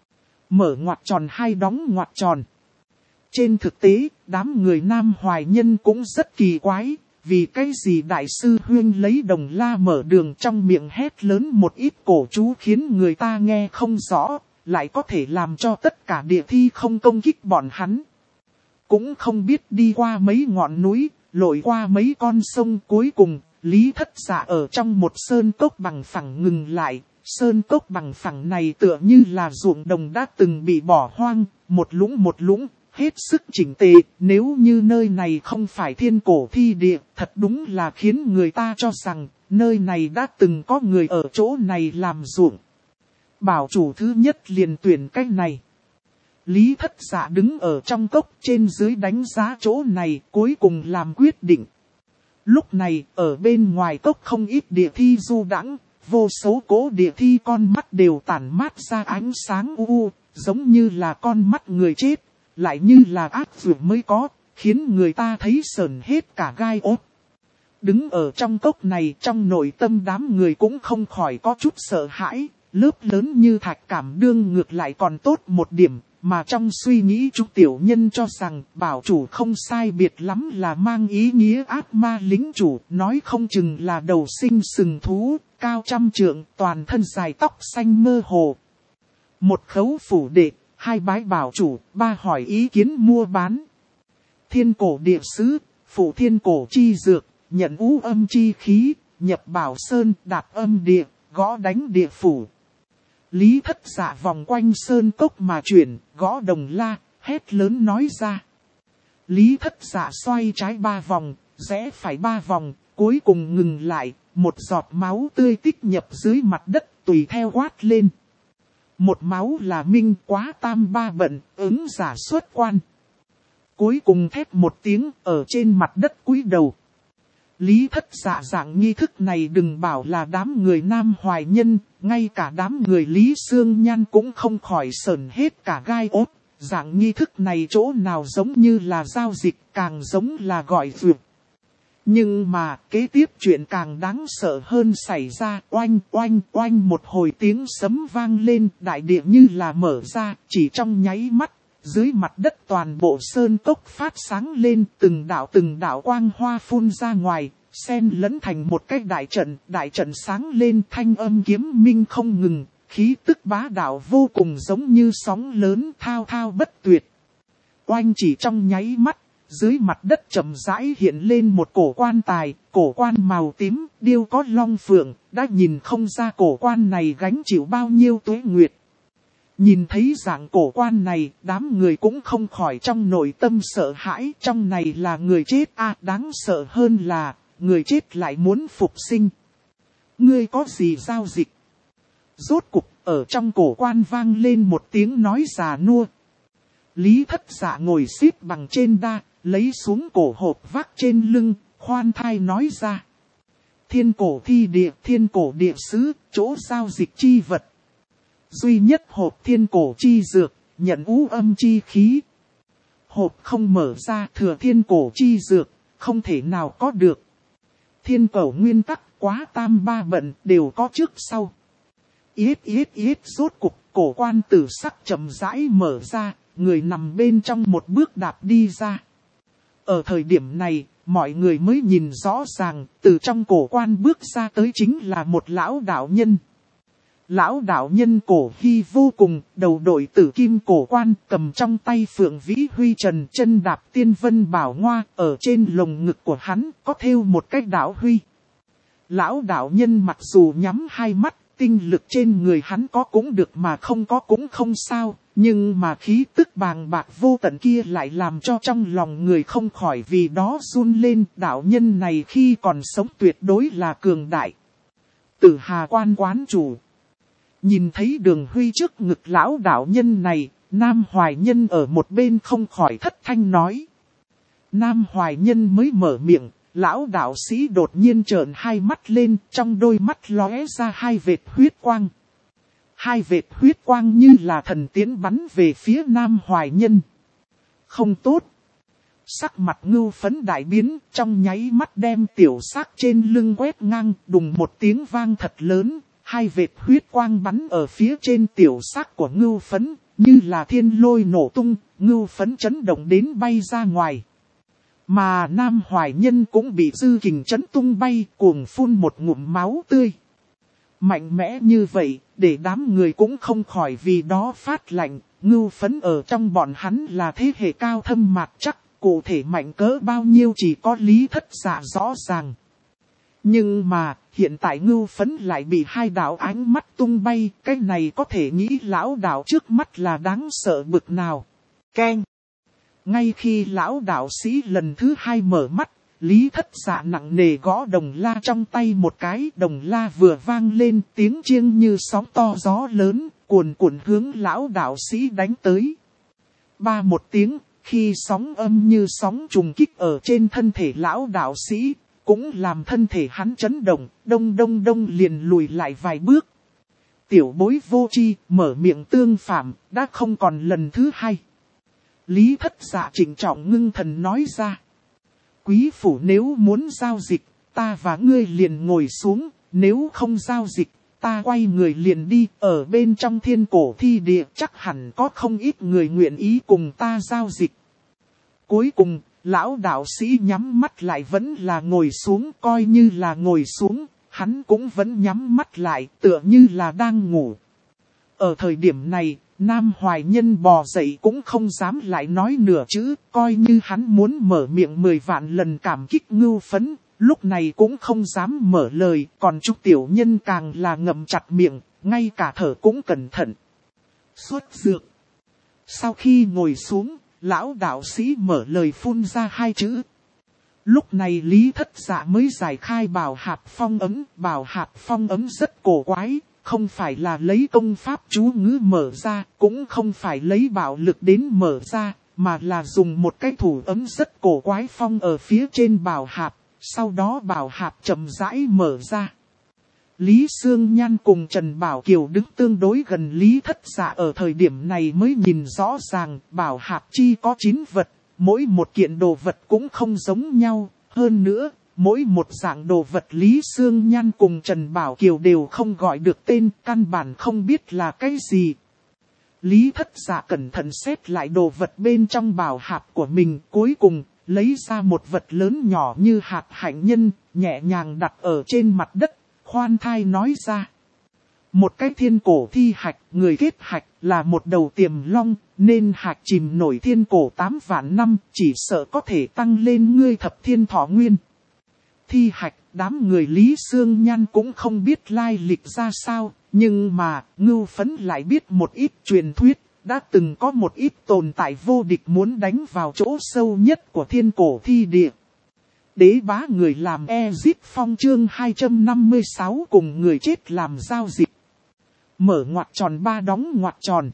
Mở ngoặc tròn hay đóng ngoặc tròn. Trên thực tế, đám người Nam Hoài Nhân cũng rất kỳ quái. Vì cái gì đại sư huyên lấy đồng la mở đường trong miệng hét lớn một ít cổ chú khiến người ta nghe không rõ, lại có thể làm cho tất cả địa thi không công kích bọn hắn. Cũng không biết đi qua mấy ngọn núi, lội qua mấy con sông, cuối cùng, Lý Thất Dạ ở trong một sơn cốc bằng phẳng ngừng lại. Sơn cốc bằng phẳng này tựa như là ruộng đồng đã từng bị bỏ hoang, một lũng, hết sức chỉnh tề. Nếu như nơi này không phải thiên cổ thi địa, thật đúng là khiến người ta cho rằng, nơi này đã từng có người ở chỗ này làm ruộng. Bảo chủ thứ nhất liền tuyển cách này. Lý Thất Dạ đứng ở trong cốc trên dưới đánh giá chỗ này, cuối cùng làm quyết định. Lúc này, ở bên ngoài cốc không ít địa thi du đãng, vô số cố địa thi con mắt đều tản mát ra ánh sáng u, giống như là con mắt người chết, lại như là ác dược mới có, khiến người ta thấy sởn hết cả gai ốt. Đứng ở trong cốc này, trong nội tâm đám người cũng không khỏi có chút sợ hãi, lớp lớn như thạch cảm đương ngược lại còn tốt một điểm. Mà trong suy nghĩ chúng tiểu nhân cho rằng bảo chủ không sai biệt lắm là mang ý nghĩa ác ma lính chủ, nói không chừng là đầu sinh sừng thú, cao 100 trượng, toàn thân dài tóc xanh mơ hồ. Một khấu phủ đệ, 2 bái bảo chủ, 3 hỏi ý kiến mua bán. Thiên cổ địa sứ, phủ thiên cổ chi dược, nhận ú âm chi khí, nhập bảo sơn, đạp âm địa, gõ đánh địa phủ. Lý Thất Dạ vòng quanh sơn cốc mà chuyển, gõ đồng la, hét lớn nói ra. Lý Thất Dạ xoay trái 3 vòng, rẽ phải 3 vòng, cuối cùng ngừng lại, một giọt máu tươi tích nhập dưới mặt đất tùy theo quát lên. Một máu là minh quá tam ba bận, ứng giả xuất quan. Cuối cùng thét một tiếng ở trên mặt đất cúi đầu. Lý Thất Dạ dạng nghi thức này đừng bảo là đám người Nam Hoài Nhân, ngay cả đám người Lý Sương Nhan cũng không khỏi sởn hết cả gai ốt. Dạng nghi thức này chỗ nào giống như là giao dịch, càng giống là gọi duyệt. Nhưng mà kế tiếp chuyện càng đáng sợ hơn xảy ra, oanh oanh oanh một hồi tiếng sấm vang lên, đại địa như là mở ra, chỉ trong nháy mắt, dưới mặt đất toàn bộ sơn cốc phát sáng lên, từng đạo quang hoa phun ra ngoài, xen lẫn thành một cái đại trận sáng lên, thanh âm kiếm minh không ngừng, khí tức bá đạo vô cùng giống như sóng lớn thao thao bất tuyệt. Oanh chỉ trong nháy mắt, dưới mặt đất chậm rãi hiện lên một cổ quan tài, cổ quan màu tím, điêu có long phượng, đã nhìn không ra cổ quan này gánh chịu bao nhiêu tuế nguyệt. Nhìn thấy dạng cổ quan này, đám người cũng không khỏi trong nội tâm sợ hãi, trong này là người chết đáng sợ hơn là, người chết lại muốn phục sinh. Ngươi có gì giao dịch? Rốt cục, ở trong cổ quan vang lên một tiếng nói già nua. Lý Thất Dạ ngồi xếp bằng trên đa, lấy xuống cổ hộp vác trên lưng, khoan thai nói ra. Thiên cổ thi địa, thiên cổ địa sứ, chỗ giao dịch chi vật. Duy nhất hộp thiên cổ chi dược, nhận u âm chi khí. Hộp không mở ra thừa thiên cổ chi dược, không thể nào có được. Thiên cổ nguyên tắc, quá tam ba bận, đều có trước sau. Yết rốt cục, cổ quan tử sắc chậm rãi mở ra, người nằm bên trong một bước đạp đi ra. Ở thời điểm này, mọi người mới nhìn rõ ràng, từ trong cổ quan bước ra tới chính là một lão đạo nhân. Lão đạo nhân cổ hy vô cùng, đầu đội tử kim cổ quan, cầm trong tay phượng vĩ huy trần, chân đạp tiên vân bảo ngoa, ở trên lồng ngực của hắn có thêu một cái đạo huy. Lão đạo nhân mặc dù nhắm hai mắt, tinh lực trên người hắn có cũng được mà không có cũng không sao, nhưng mà khí tức bàng bạc vô tận kia lại làm cho trong lòng người không khỏi vì đó run lên. Đạo nhân này khi còn sống tuyệt đối là cường đại. Tử Hà quan quán chủ. Nhìn thấy Đường Huy trước ngực lão đạo nhân này, Nam Hoài Nhân ở một bên không khỏi thất thanh nói. Nam Hoài Nhân mới mở miệng, lão đạo sĩ đột nhiên trợn hai mắt lên, trong đôi mắt lóe ra hai vệt huyết quang. Hai vệt huyết quang như là thần tiễn bắn về phía Nam Hoài Nhân. Không tốt. Sắc mặt Ngưu Phấn đại biến, trong nháy mắt đem tiểu xác trên lưng quét ngang, đùng một tiếng vang thật lớn. Hai vệt huyết quang bắn ở phía trên tiểu xác của Ngưu Phấn, như là thiên lôi nổ tung, Ngưu Phấn chấn động đến bay ra ngoài. Mà Nam Hoài Nhân cũng bị dư kình chấn tung bay, cuồng phun một ngụm máu tươi. Mạnh mẽ như vậy, để đám người cũng không khỏi vì đó phát lạnh. Ngưu Phấn ở trong bọn hắn là thế hệ cao thâm mạc chắc, cụ thể mạnh cỡ bao nhiêu chỉ có Lý Thất Dạ rõ ràng. Nhưng mà, hiện tại Ngưu Phấn lại bị hai đạo ánh mắt tung bay, cái này có thể nghĩ lão đạo trước mắt là đáng sợ bực nào. Keng! Ngay khi lão đạo sĩ lần thứ hai mở mắt, Lý Thất Dạ nặng nề gõ đồng la trong tay một cái, đồng la vừa vang lên tiếng chiêng như sóng to gió lớn, cuồn cuộn hướng lão đạo sĩ đánh tới. Ba một tiếng, khi sóng âm như sóng trùng kích ở trên thân thể lão đạo sĩ, cũng làm thân thể hắn chấn động, đông liền lùi lại vài bước. Tiểu bối vô tri mở miệng tương phạm, đã không còn lần thứ hai. Lý Thất Dạ trịnh trọng ngưng thần nói ra. Quý phủ nếu muốn giao dịch, ta và ngươi liền ngồi xuống, nếu không giao dịch, ta quay người liền đi. Ở bên trong thiên cổ thi địa chắc hẳn có không ít người nguyện ý cùng ta giao dịch. Cuối cùng, lão đạo sĩ nhắm mắt lại vẫn là ngồi xuống, coi như là ngồi xuống, hắn cũng vẫn nhắm mắt lại tựa như là đang ngủ. Ở thời điểm này, Nam Hoài Nhân bò dậy cũng không dám lại nói nửa chữ, coi như hắn muốn mở miệng 10 vạn lần cảm kích Ngưu Phấn, lúc này cũng không dám mở lời, còn Trúc Tiểu Nhân càng là ngậm chặt miệng, ngay cả thở cũng cẩn thận. Xuất dược. Sau khi ngồi xuống, lão đạo sĩ mở lời phun ra hai chữ. Lúc này Lý Thất Dạ mới giải khai bảo hạp phong ấm. Bảo hạp phong ấm rất cổ quái, không phải là lấy công pháp chú ngữ mở ra, cũng không phải lấy bạo lực đến mở ra, mà là dùng một cái thủ ấm rất cổ quái phong ở phía trên bảo hạp, sau đó bảo hạp chậm rãi mở ra. Lý Sương Nhan cùng Trần Bảo Kiều đứng tương đối gần Lý Thất Dạ ở thời điểm này mới nhìn rõ ràng bảo hạp chi có 9 vật, mỗi một kiện đồ vật cũng không giống nhau, hơn nữa, mỗi một dạng đồ vật Lý Sương Nhan cùng Trần Bảo Kiều đều không gọi được tên, căn bản không biết là cái gì. Lý Thất Dạ cẩn thận xét lại đồ vật bên trong bảo hạp của mình, cuối cùng lấy ra một vật lớn nhỏ như hạt hạnh nhân, nhẹ nhàng đặt ở trên mặt đất, khoan thai nói ra. Một cái thiên cổ thi hạch, người kết hạch là một đầu tiềm long, nên hạch chìm nổi thiên cổ 8 vạn năm, chỉ sợ có thể tăng lên ngươi thập thiên thọ nguyên. Thi hạch, đám người Lý Sương Nhan cũng không biết lai lịch ra sao, nhưng mà Ngưu Phấn lại biết một ít truyền thuyết, đã từng có một ít tồn tại vô địch muốn đánh vào chỗ sâu nhất của thiên cổ thi địa. Đế bá người làm Ezic Phong chương 256 cùng người chết làm giao dịch. Mở ngoặc tròn 3 đóng ngoặc tròn.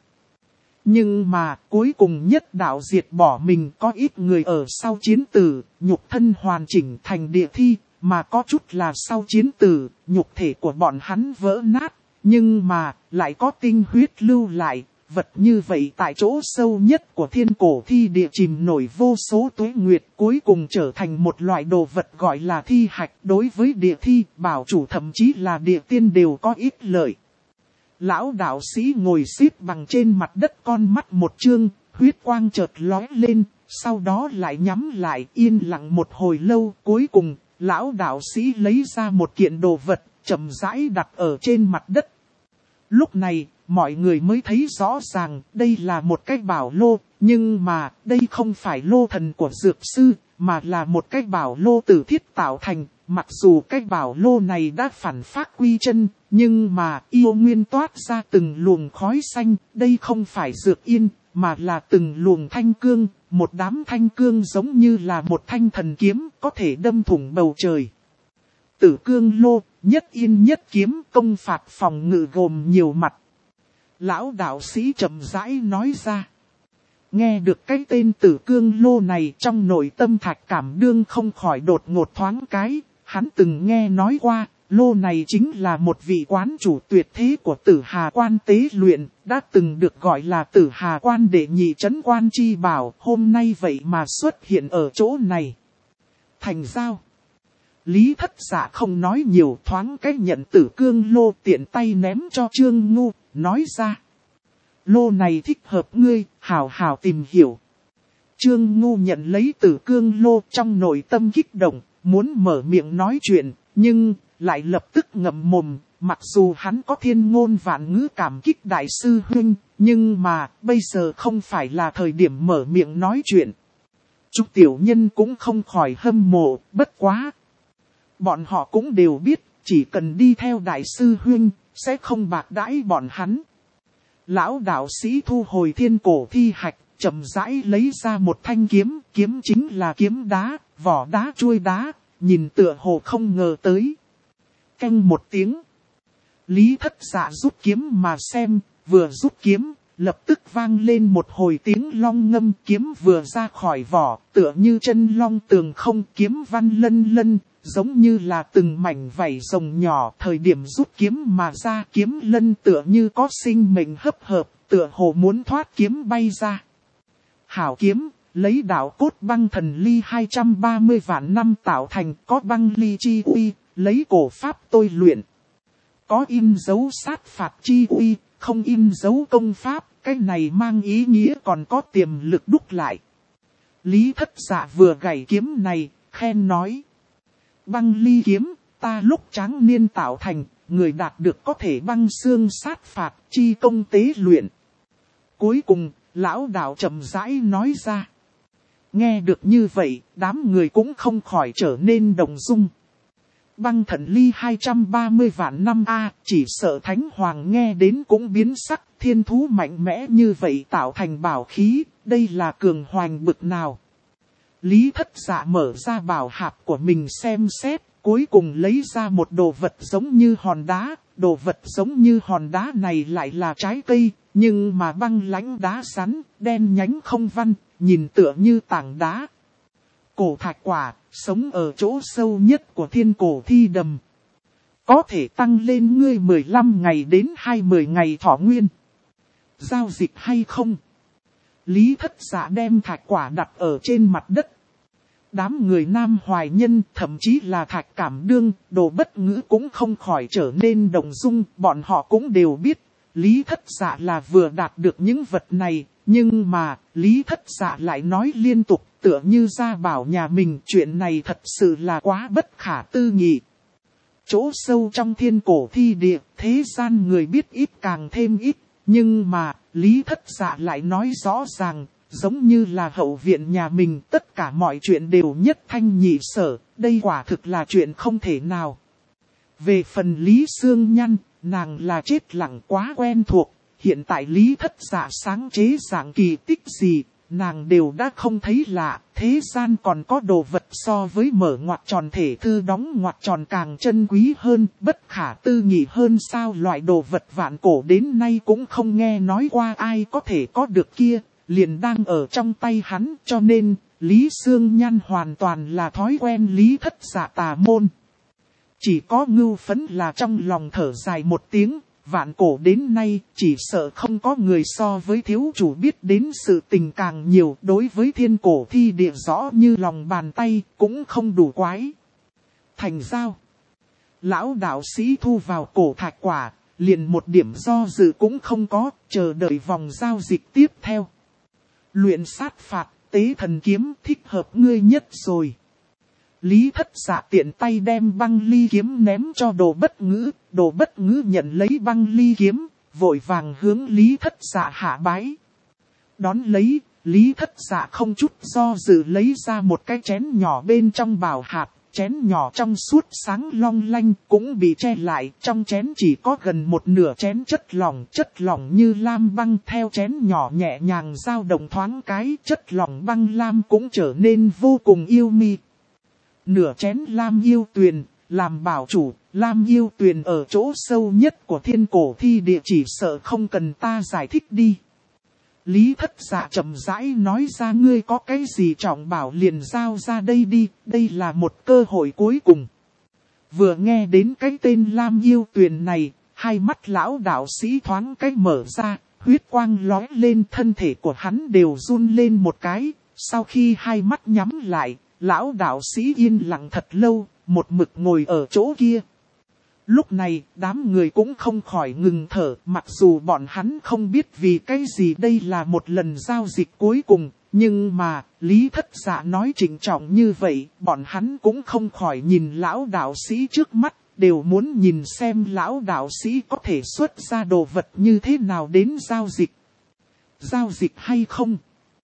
Nhưng mà cuối cùng nhất đạo diệt bỏ mình, có ít người ở sau chiến tử, nhục thân hoàn chỉnh thành địa thi, mà có chút là sau chiến tử, nhục thể của bọn hắn vỡ nát, nhưng mà lại có tinh huyết lưu lại. Vật như vậy tại chỗ sâu nhất của thiên cổ thi địa chìm nổi vô số tuế nguyệt, cuối cùng trở thành một loại đồ vật gọi là thi hạch. Đối với địa thi, bảo chủ thậm chí là địa tiên đều có ít lợi. Lão đạo sĩ ngồi xếp bằng trên mặt đất, con mắt một chương, huyết quang chợt lóe lên, sau đó lại nhắm lại, yên lặng một hồi lâu. Cuối cùng, lão đạo sĩ lấy ra một kiện đồ vật, chậm rãi đặt ở trên mặt đất. Lúc này, mọi người mới thấy rõ ràng đây là một cái bảo lô, nhưng mà đây không phải lô thần của dược sư, mà là một cái bảo lô từ thiết tạo thành. Mặc dù cái bảo lô này đã phản phát quy chân, nhưng mà yêu nguyên toát ra từng luồng khói xanh, đây không phải dược yên, mà là từng luồng thanh cương, một đám thanh cương giống như là một thanh thần kiếm, có thể đâm thủng bầu trời. Tử cương lô, nhất yên nhất kiếm, công phạt phòng ngự gồm nhiều mặt. Lão đạo sĩ chậm rãi nói ra. Nghe được cái tên tử cương lô này, trong nội tâm Thạch Cảm Đương không khỏi đột ngột thoáng cái. Hắn từng nghe nói qua, lô này chính là một vị quán chủ tuyệt thế của Tử Hà Quan tế luyện, đã từng được gọi là Tử Hà Quan đệ nhị trấn quan chi bảo, hôm nay vậy mà xuất hiện ở chỗ này. Thành giao. Lý Thất Dạ không nói nhiều, thoáng cách nhận tử cương lô, tiện tay ném cho Trương Ngu, nói ra. Lô này thích hợp ngươi, hào hào tìm hiểu. Trương Ngu nhận lấy tử cương lô, trong nội tâm kích động, muốn mở miệng nói chuyện, nhưng lại lập tức ngậm mồm. Mặc dù hắn có thiên ngôn vạn ngữ cảm kích đại sư huynh, nhưng mà bây giờ không phải là thời điểm mở miệng nói chuyện. Chúng tiểu nhân cũng không khỏi hâm mộ, bất quá. Bọn họ cũng đều biết, chỉ cần đi theo đại sư huynh, sẽ không bạc đãi bọn hắn. Lão đạo sĩ thu hồi thiên cổ thi hạch, chậm rãi lấy ra một thanh kiếm, kiếm chính là kiếm đá, vỏ đá chuôi đá, nhìn tựa hồ không ngờ tới. Canh một tiếng. Lý Thất Dạ rút kiếm mà xem, vừa rút kiếm, lập tức vang lên một hồi tiếng long ngâm, kiếm vừa ra khỏi vỏ, tựa như chân long tường không, kiếm văn lân lân, giống như là từng mảnh vảy rồng nhỏ. Thời điểm rút kiếm mà ra, kiếm lân tựa như có sinh mệnh hấp hợp, tựa hồ muốn thoát kiếm bay ra. Hảo kiếm, lấy đạo cốt băng thần ly 230 vạn năm tạo thành, có băng ly chi uy, lấy cổ pháp tôi luyện. Có in dấu sát phạt chi uy, không in dấu công pháp, cái này mang ý nghĩa còn có tiềm lực đúc lại. Lý Thất Dạ vừa gảy kiếm này, khen nói. Băng ly kiếm, ta lúc tráng niên tạo thành, người đạt được có thể băng xương sát phạt chi công tế luyện. Cuối cùng, lão đạo chậm rãi nói ra. Nghe được như vậy, đám người cũng không khỏi trở nên động dung. Băng thần ly 230 vạn năm a, chỉ sợ Thánh Hoàng nghe đến cũng biến sắc, thiên thú mạnh mẽ như vậy tạo thành bảo khí, đây là cường hoành bực nào. Lý Thất Dạ mở ra bảo hạp của mình xem xét, cuối cùng lấy ra một đồ vật giống như hòn đá. Đồ vật giống như hòn đá này lại là trái cây, nhưng mà băng lãnh đá rắn, đen nhánh không văn, nhìn tựa như tảng đá. Cổ thạch quả, sống ở chỗ sâu nhất của thiên cổ thi đầm. Có thể tăng lên ngươi 15 ngày đến 20 ngày thọ nguyên. Giao dịch hay không? Lý Thất Dạ đem thạch quả đặt ở trên mặt đất. Đám người Nam Hoài Nhân, thậm chí là Thạch Cảm Đương, Đồ Bất Ngữ cũng không khỏi trở nên động dung. Bọn họ cũng đều biết, Lý Thất Dạ là vừa đạt được những vật này. Nhưng mà, Lý Thất Dạ lại nói liên tục, tựa như ra bảo nhà mình. Chuyện này thật sự là quá bất khả tư nghị. Chỗ sâu trong thiên cổ thi địa, thế gian người biết ít càng thêm ít. Nhưng mà, Lý Thất Dạ lại nói rõ ràng, giống như là hậu viện nhà mình, tất cả mọi chuyện đều nhất thanh nhị sở, đây quả thực là chuyện không thể nào. Về phần Lý Sương Nhăn, nàng là chết lặng quá quen thuộc, hiện tại Lý Thất Dạ sáng chế dạng kỳ tích gì, nàng đều đã không thấy lạ, thế gian còn có đồ vật so với mở ngoặc tròn thể thư đóng ngoặc tròn càng chân quý hơn, bất khả tư nghị hơn sao. Loại đồ vật vạn cổ đến nay cũng không nghe nói qua ai có thể có được kia, liền đang ở trong tay hắn, cho nên Lý Sương Nhan hoàn toàn là thói quen Lý Thất Dạ tà môn. Chỉ có Ngưu Phấn là trong lòng thở dài một tiếng. Vạn cổ đến nay, chỉ sợ không có người so với thiếu chủ biết đến sự tình càng nhiều. Đối với thiên cổ thi địa rõ như lòng bàn tay, cũng không đủ quái. Thành giao. Lão đạo sĩ thu vào cổ thạch quả, liền một điểm do dự cũng không có, chờ đợi vòng giao dịch tiếp theo. Luyện sát phạt, tế thần kiếm thích hợp ngươi nhất rồi. Lý Thất Dạ tiện tay đem băng ly kiếm ném cho Đồ Bất Ngữ. Đồ Bất Ngữ nhận lấy băng ly kiếm, vội vàng hướng Lý Thất Dạ hạ bái. Đón lấy, Lý Thất Dạ không chút do dự lấy ra một cái chén nhỏ bên trong bảo hạt. Chén nhỏ trong suốt sáng long lanh cũng bị che lại. Trong chén chỉ có gần một nửa chén chất lỏng như lam băng. Theo chén nhỏ nhẹ nhàng dao động thoáng cái, chất lỏng băng lam cũng trở nên vô cùng yêu mị. Nửa chén lam yêu tuyền, làm bảo chủ, lam yêu tuyền ở chỗ sâu nhất của thiên cổ thi địa, chỉ sợ không cần ta giải thích đi. Lý Thất Dạ chậm rãi nói ra, ngươi có cái gì trọng bảo liền giao ra đây đi, đây là một cơ hội cuối cùng. Vừa nghe đến cái tên lam yêu tuyền này, hai mắt lão đạo sĩ thoáng cái mở ra, huyết quang lóe lên, thân thể của hắn đều run lên một cái. Sau khi hai mắt nhắm lại, lão đạo sĩ yên lặng thật lâu, một mực ngồi ở chỗ kia. Lúc này, đám người cũng không khỏi ngừng thở, mặc dù bọn hắn không biết vì cái gì đây là một lần giao dịch cuối cùng, nhưng mà, Lý Thất Dạ nói trịnh trọng như vậy, bọn hắn cũng không khỏi nhìn lão đạo sĩ trước mắt, đều muốn nhìn xem lão đạo sĩ có thể xuất ra đồ vật như thế nào đến giao dịch. Giao dịch hay không?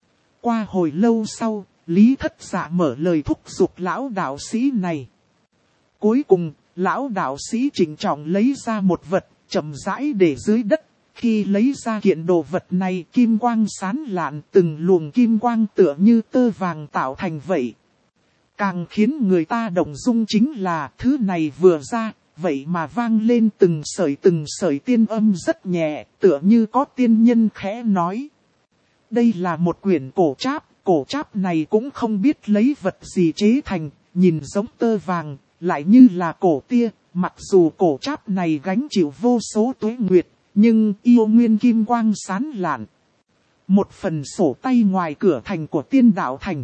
Qua hồi lâu sau, Lý Thất Dạ mở lời thúc giục lão đạo sĩ này. Cuối cùng, lão đạo sĩ trịnh trọng lấy ra một vật, chậm rãi để dưới đất. Khi lấy ra kiện đồ vật này, kim quang sáng lạn, từng luồng kim quang tựa như tơ vàng tạo thành vậy. Càng khiến người ta động dung chính là thứ này vừa ra, vậy mà vang lên từng sợi tiên âm rất nhẹ, tựa như có tiên nhân khẽ nói. Đây là một quyển cổ tráp này cũng không biết lấy vật gì chế thành, nhìn giống tơ vàng, lại như là cổ tia, mặc dù cổ tráp này gánh chịu vô số tuế nguyệt, nhưng yêu nguyên kim quang sáng lạn. Một phần sổ tay ngoài cửa thành của Tiên Đạo Thành.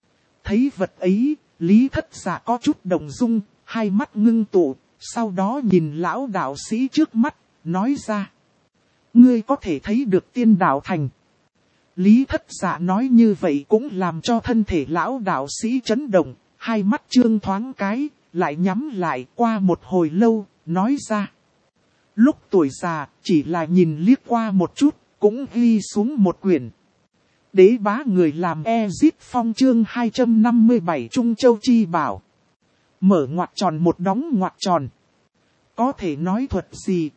Thấy vật ấy, Lý Thất Dạ có chút động dung, hai mắt ngưng tụ, sau đó nhìn lão đạo sĩ trước mắt, nói ra. Ngươi có thể thấy được Tiên Đạo Thành. Lý Thất Dạ nói như vậy cũng làm cho thân thể lão đạo sĩ chấn động, hai mắt trương thoáng cái, lại nhắm lại. Qua một hồi lâu, nói ra. Lúc tuổi già, chỉ là nhìn liếc qua một chút, cũng ghi xuống một quyển. Đế bá người làm Ezit Phong chương 257 Trung Châu Chi Bảo. Mở ngoặc tròn một đóng ngoặc tròn. Có thể nói thuật gì?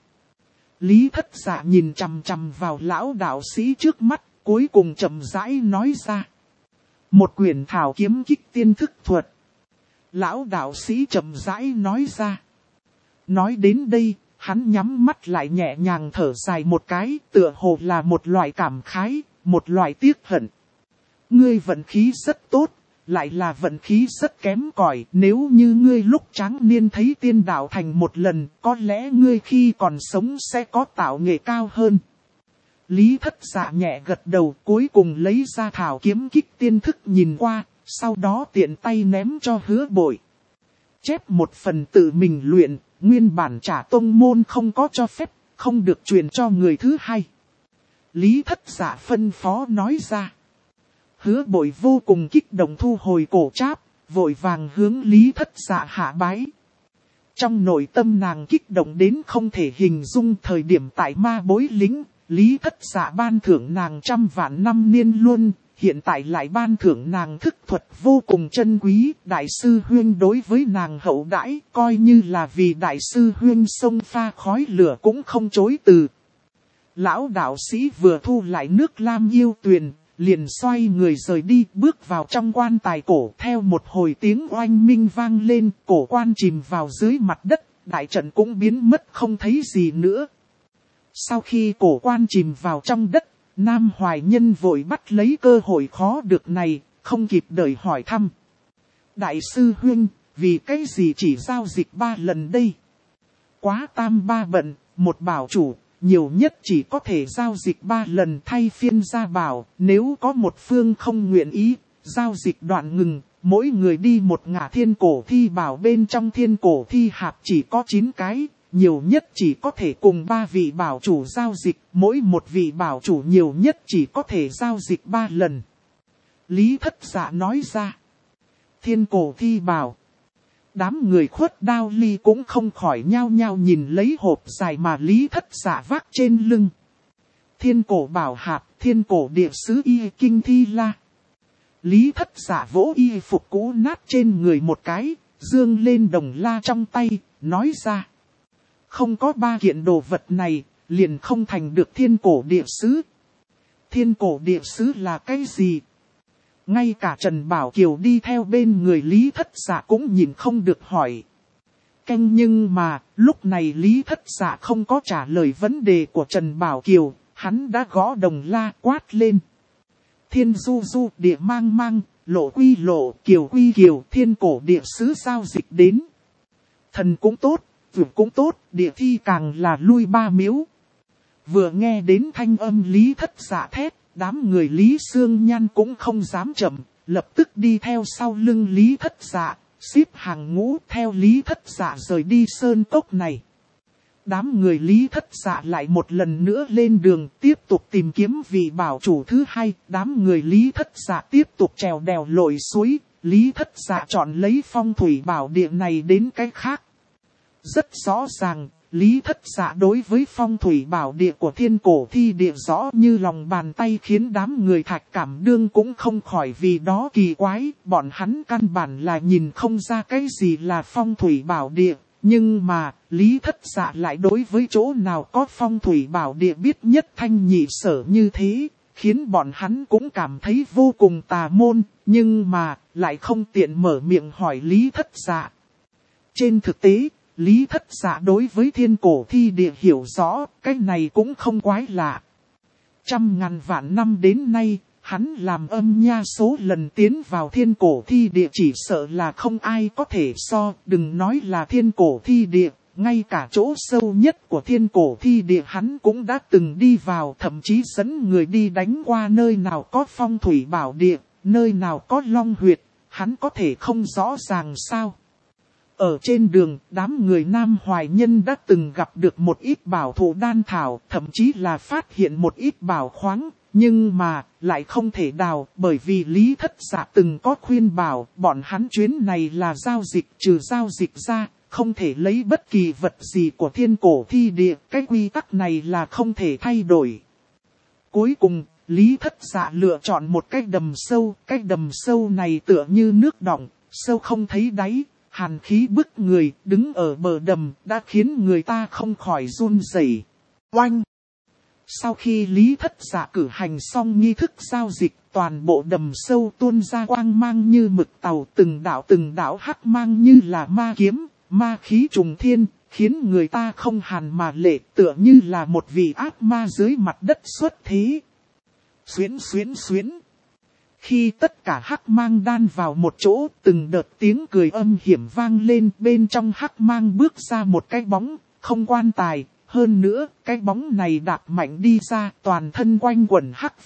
Lý Thất Dạ nhìn chằm chằm vào lão đạo sĩ trước mắt, cuối cùng chậm rãi nói ra. Một quyển thảo kiếm kích tiên thức thuật. Lão đạo sĩ chậm rãi nói ra. Nói đến đây, hắn nhắm mắt lại nhẹ nhàng thở dài một cái, tựa hồ là một loại cảm khái, một loại tiếc hận. Ngươi vận khí rất tốt, lại là vận khí rất kém cỏi. Nếu như ngươi lúc tráng niên thấy tiên đạo thành một lần, có lẽ ngươi khi còn sống sẽ có tạo nghệ cao hơn. Lý Thất Dạ nhẹ gật đầu, cuối cùng lấy ra thảo kiếm kích tiên thức nhìn qua, sau đó tiện tay ném cho Hứa Bội. Chép một phần tự mình luyện, nguyên bản Trả tông môn không có cho phép, không được truyền cho người thứ hai. Lý Thất Dạ phân phó nói ra. Hứa Bội vô cùng kích động thu hồi cổ tráp, vội vàng hướng Lý Thất Dạ hạ bái. Trong nội tâm nàng kích động đến không thể hình dung thời điểm tại Ma Bối Lĩnh, Lý Thất Dạ ban thưởng nàng 100 vạn năm niên luân, hiện tại lại ban thưởng nàng thức thuật vô cùng chân quý. Đại sư Huyên đối với nàng hậu đãi, coi như là vì Đại sư Huyên xông pha khói lửa cũng không chối từ. Lão đạo sĩ vừa thu lại nước lam yêu tuyền, liền xoay người rời đi, bước vào trong quan tài cổ. Theo một hồi tiếng oanh minh vang lên, cổ quan chìm vào dưới mặt đất, đại trận cũng biến mất không thấy gì nữa. Sau khi cổ quan chìm vào trong đất, Nam Hoài Nhân vội bắt lấy cơ hội khó được này, không kịp đợi hỏi thăm. Đại sư Huyên, vì cái gì chỉ giao dịch 3 lần đây? Quá tam ba bận, một bảo chủ, nhiều nhất chỉ có thể giao dịch 3 lần thay phiên ra bảo. Nếu có một phương không nguyện ý, giao dịch đoạn ngừng, mỗi người đi một ngả thiên cổ thi bảo. Bên trong thiên cổ thi hạp chỉ có 9 cái. Nhiều nhất chỉ có thể cùng 3 vị bảo chủ giao dịch, mỗi một vị bảo chủ nhiều nhất chỉ có thể giao dịch 3 lần. Lý Thất Dạ nói ra. Thiên cổ thi bảo. Đám người Khuất Đao Ly cũng không khỏi nhao nhao nhìn lấy hộp dài mà Lý Thất Dạ vác trên lưng. Thiên cổ bảo hạp, thiên cổ địa sứ y kinh thi la. Lý Thất Dạ vỗ y phục cũ nát trên người một cái, dương lên đồng la trong tay, nói ra. Không có 3 kiện đồ vật này, liền không thành được thiên cổ địa sứ. Thiên cổ địa sứ là cái gì? Ngay cả Trần Bảo Kiều đi theo bên người Lý Thất Dạ cũng nhìn không được hỏi. Nhưng mà, lúc này Lý Thất Dạ không có trả lời vấn đề của Trần Bảo Kiều, hắn đã gõ đồng la quát lên. Thiên du du, địa mang mang, lộ quy lộ, kiều quy kiều, thiên cổ địa sứ giao dịch đến. Thần cũng tốt. Vượt cũng tốt, địa thi càng là lui 3 miếu. Vừa nghe đến thanh âm Lý Thất Dạ thét, đám người Lý Sương Nhan cũng không dám chậm, lập tức đi theo sau lưng Lý Thất Dạ, xếp hàng ngũ theo Lý Thất Dạ rời đi sơn cốc này. Đám người Lý Thất Dạ lại một lần nữa lên đường tiếp tục tìm kiếm vị bảo chủ thứ hai. Đám người Lý Thất Dạ tiếp tục trèo đèo lội suối, Lý Thất Dạ chọn lấy phong thủy bảo địa này đến cái khác. Rất rõ ràng, Lý Thất Dạ đối với phong thủy bảo địa của thiên cổ thi địa rõ như lòng bàn tay, khiến đám người Thạch Cảm Đương cũng không khỏi vì đó kỳ quái. Bọn hắn căn bản là nhìn không ra cái gì là phong thủy bảo địa, nhưng mà Lý Thất Dạ lại đối với chỗ nào có phong thủy bảo địa biết nhất thanh nhị sở như thế, khiến bọn hắn cũng cảm thấy vô cùng tà môn, nhưng mà lại không tiện mở miệng hỏi Lý Thất Dạ. Trên thực tế, Lý Thất Dạ đối với thiên cổ thi địa hiểu rõ, cái này cũng không quái lạ. 100.000 vạn năm đến nay, hắn làm âm nha số lần tiến vào thiên cổ thi địa chỉ sợ là không ai có thể so, đừng nói là thiên cổ thi địa, ngay cả chỗ sâu nhất của thiên cổ thi địa hắn cũng đã từng đi vào, thậm chí dẫn người đi đánh qua nơi nào có phong thủy bảo địa, nơi nào có long huyệt, hắn có thể không rõ ràng sao. Ở trên đường, đám người Nam Hoài Nhân đã từng gặp được một ít bảo thụ đan thảo, thậm chí là phát hiện một ít bảo khoáng, nhưng mà lại không thể đào, bởi vì Lý Thất Dạ từng có khuyên bảo, bọn hắn chuyến này là giao dịch, trừ giao dịch ra, không thể lấy bất kỳ vật gì của thiên cổ thi địa, cái quy tắc này là không thể thay đổi. Cuối cùng, Lý Thất Dạ lựa chọn một cái đầm sâu này tựa như nước đọng, sâu không thấy đáy. Hàn khí bức người, đứng ở bờ đầm, đã khiến người ta không khỏi run rẩy. Oanh! Sau khi Lý Thất Dạ cử hành xong nghi thức giao dịch, toàn bộ đầm sâu tuôn ra quang mang như mực tàu, từng đạo hắc mang như là ma kiếm, ma khí trùng thiên, khiến người ta không hàn mà lệ, tựa như là một vị ác ma dưới mặt đất xuất thế. Xuyến xuyến xuyến. Khi tất cả hắc mang đan vào một chỗ, từng đợt tiếng cười âm hiểm vang lên, bên trong hắc mang bước ra một cái bóng, không quan tài. Hơn nữa, cái bóng này đạp mạnh đi ra, toàn thân quanh quẩn hắc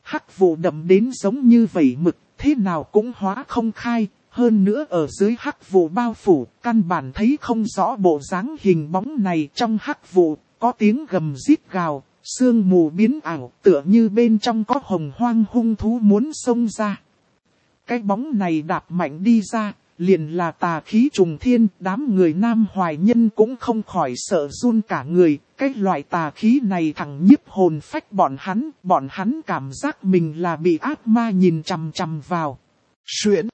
vụ đậm đến giống như vẩy mực, thế nào cũng hóa không khai. Hơn nữa ở dưới hắc vụ bao phủ, căn bản thấy không rõ bộ dáng hình bóng này. Trong hắc vụ, có tiếng gầm rít gào, sương mù biến ảo, tựa như bên trong có hồng hoang hung thú muốn xông ra. Cái bóng này đạp mạnh đi ra, liền là tà khí trùng thiên, đám người Nam Hoài Nhân cũng không khỏi sợ run cả người. Cái loại tà khí này thẳng nhiếp hồn phách bọn hắn cảm giác mình là bị ác ma nhìn chằm chằm vào. Xuyễn.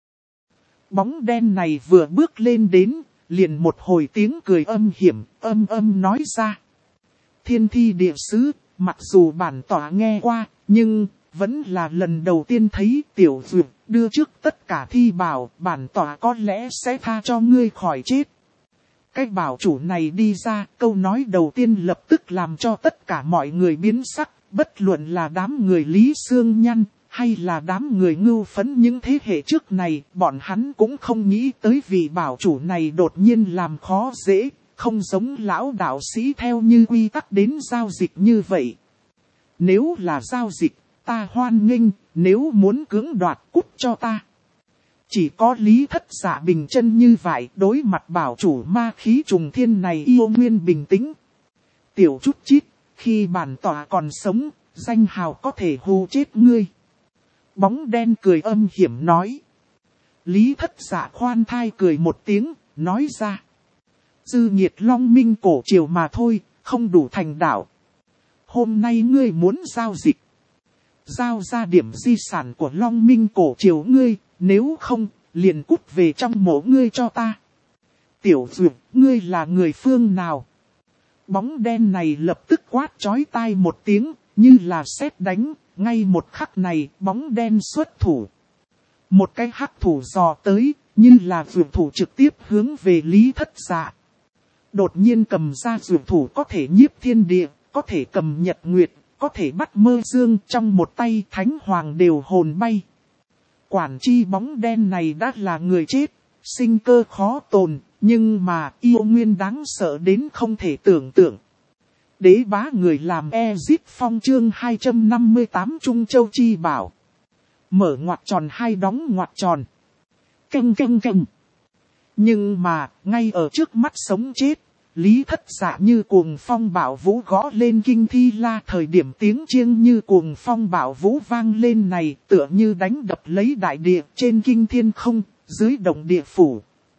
Bóng đen này vừa bước lên đến, liền một hồi tiếng cười âm hiểm, âm nói ra. Thiên thi địa sứ, mặc dù bản tỏa nghe qua, nhưng vẫn là lần đầu tiên thấy tiểu dược, đưa trước tất cả thi bảo, bản tỏa có lẽ sẽ tha cho ngươi khỏi chết. Cái bảo chủ này đi ra, câu nói đầu tiên lập tức làm cho tất cả mọi người biến sắc, bất luận là đám người Lý Sương Nhăn, hay là đám người Ngưu Phấn những thế hệ trước này, bọn hắn cũng không nghĩ tới vị bảo chủ này đột nhiên làm khó dễ, không giống lão đạo sĩ theo như quy tắc đến giao dịch như vậy. Nếu là giao dịch, ta hoan nghênh, nếu muốn cưỡng đoạt cút cho ta. Chỉ có Lý Thất Dạ bình chân như vậy, đối mặt bảo chủ ma khí trùng thiên này yêu nguyên bình tĩnh. Tiểu chút chít, khi bản tỏa còn sống, danh hào có thể hù chết ngươi. Bóng đen cười âm hiểm nói. Lý Thất Dạ khoan thai cười một tiếng, nói ra. Dư nhiệt Long Minh cổ triều mà thôi, không đủ thành đạo. Hôm nay ngươi muốn giao dịch. Giao ra điểm di sản của Long Minh cổ triều ngươi, nếu không, liền cút về trong mộ ngươi cho ta. Tiểu dược, ngươi là người phương nào? Bóng đen này lập tức quát chói tai một tiếng, như là sét đánh, ngay một khắc này, bóng đen xuất thủ. Một cái hắc thủ dò tới, như là dược thủ trực tiếp hướng về Lý Thất Dạ. Đột nhiên cầm ra dược thủ có thể nhiếp thiên địa, có thể cầm nhật nguyệt, có thể bắt mơ dương, trong một tay thánh hoàng đều hồn bay. Quản chi bóng đen này đã là người chết, sinh cơ khó tồn, nhưng mà yêu nguyên đáng sợ đến không thể tưởng tượng. Đế bá người làm Ezip Phong chương 258 Trung Châu Chi Bảo. Mở ngoặc tròn hai đóng ngoặc tròn. Canh. Nhưng mà, ngay ở trước mắt sống chết, Lý Thất Dạ như cuồng phong bạo vũ gõ lên kinh thi la, thời điểm tiếng chiêng như cuồng phong bạo vũ vang lên này, tựa như đánh đập lấy đại địa trên kinh thiên không, dưới động địa phủ.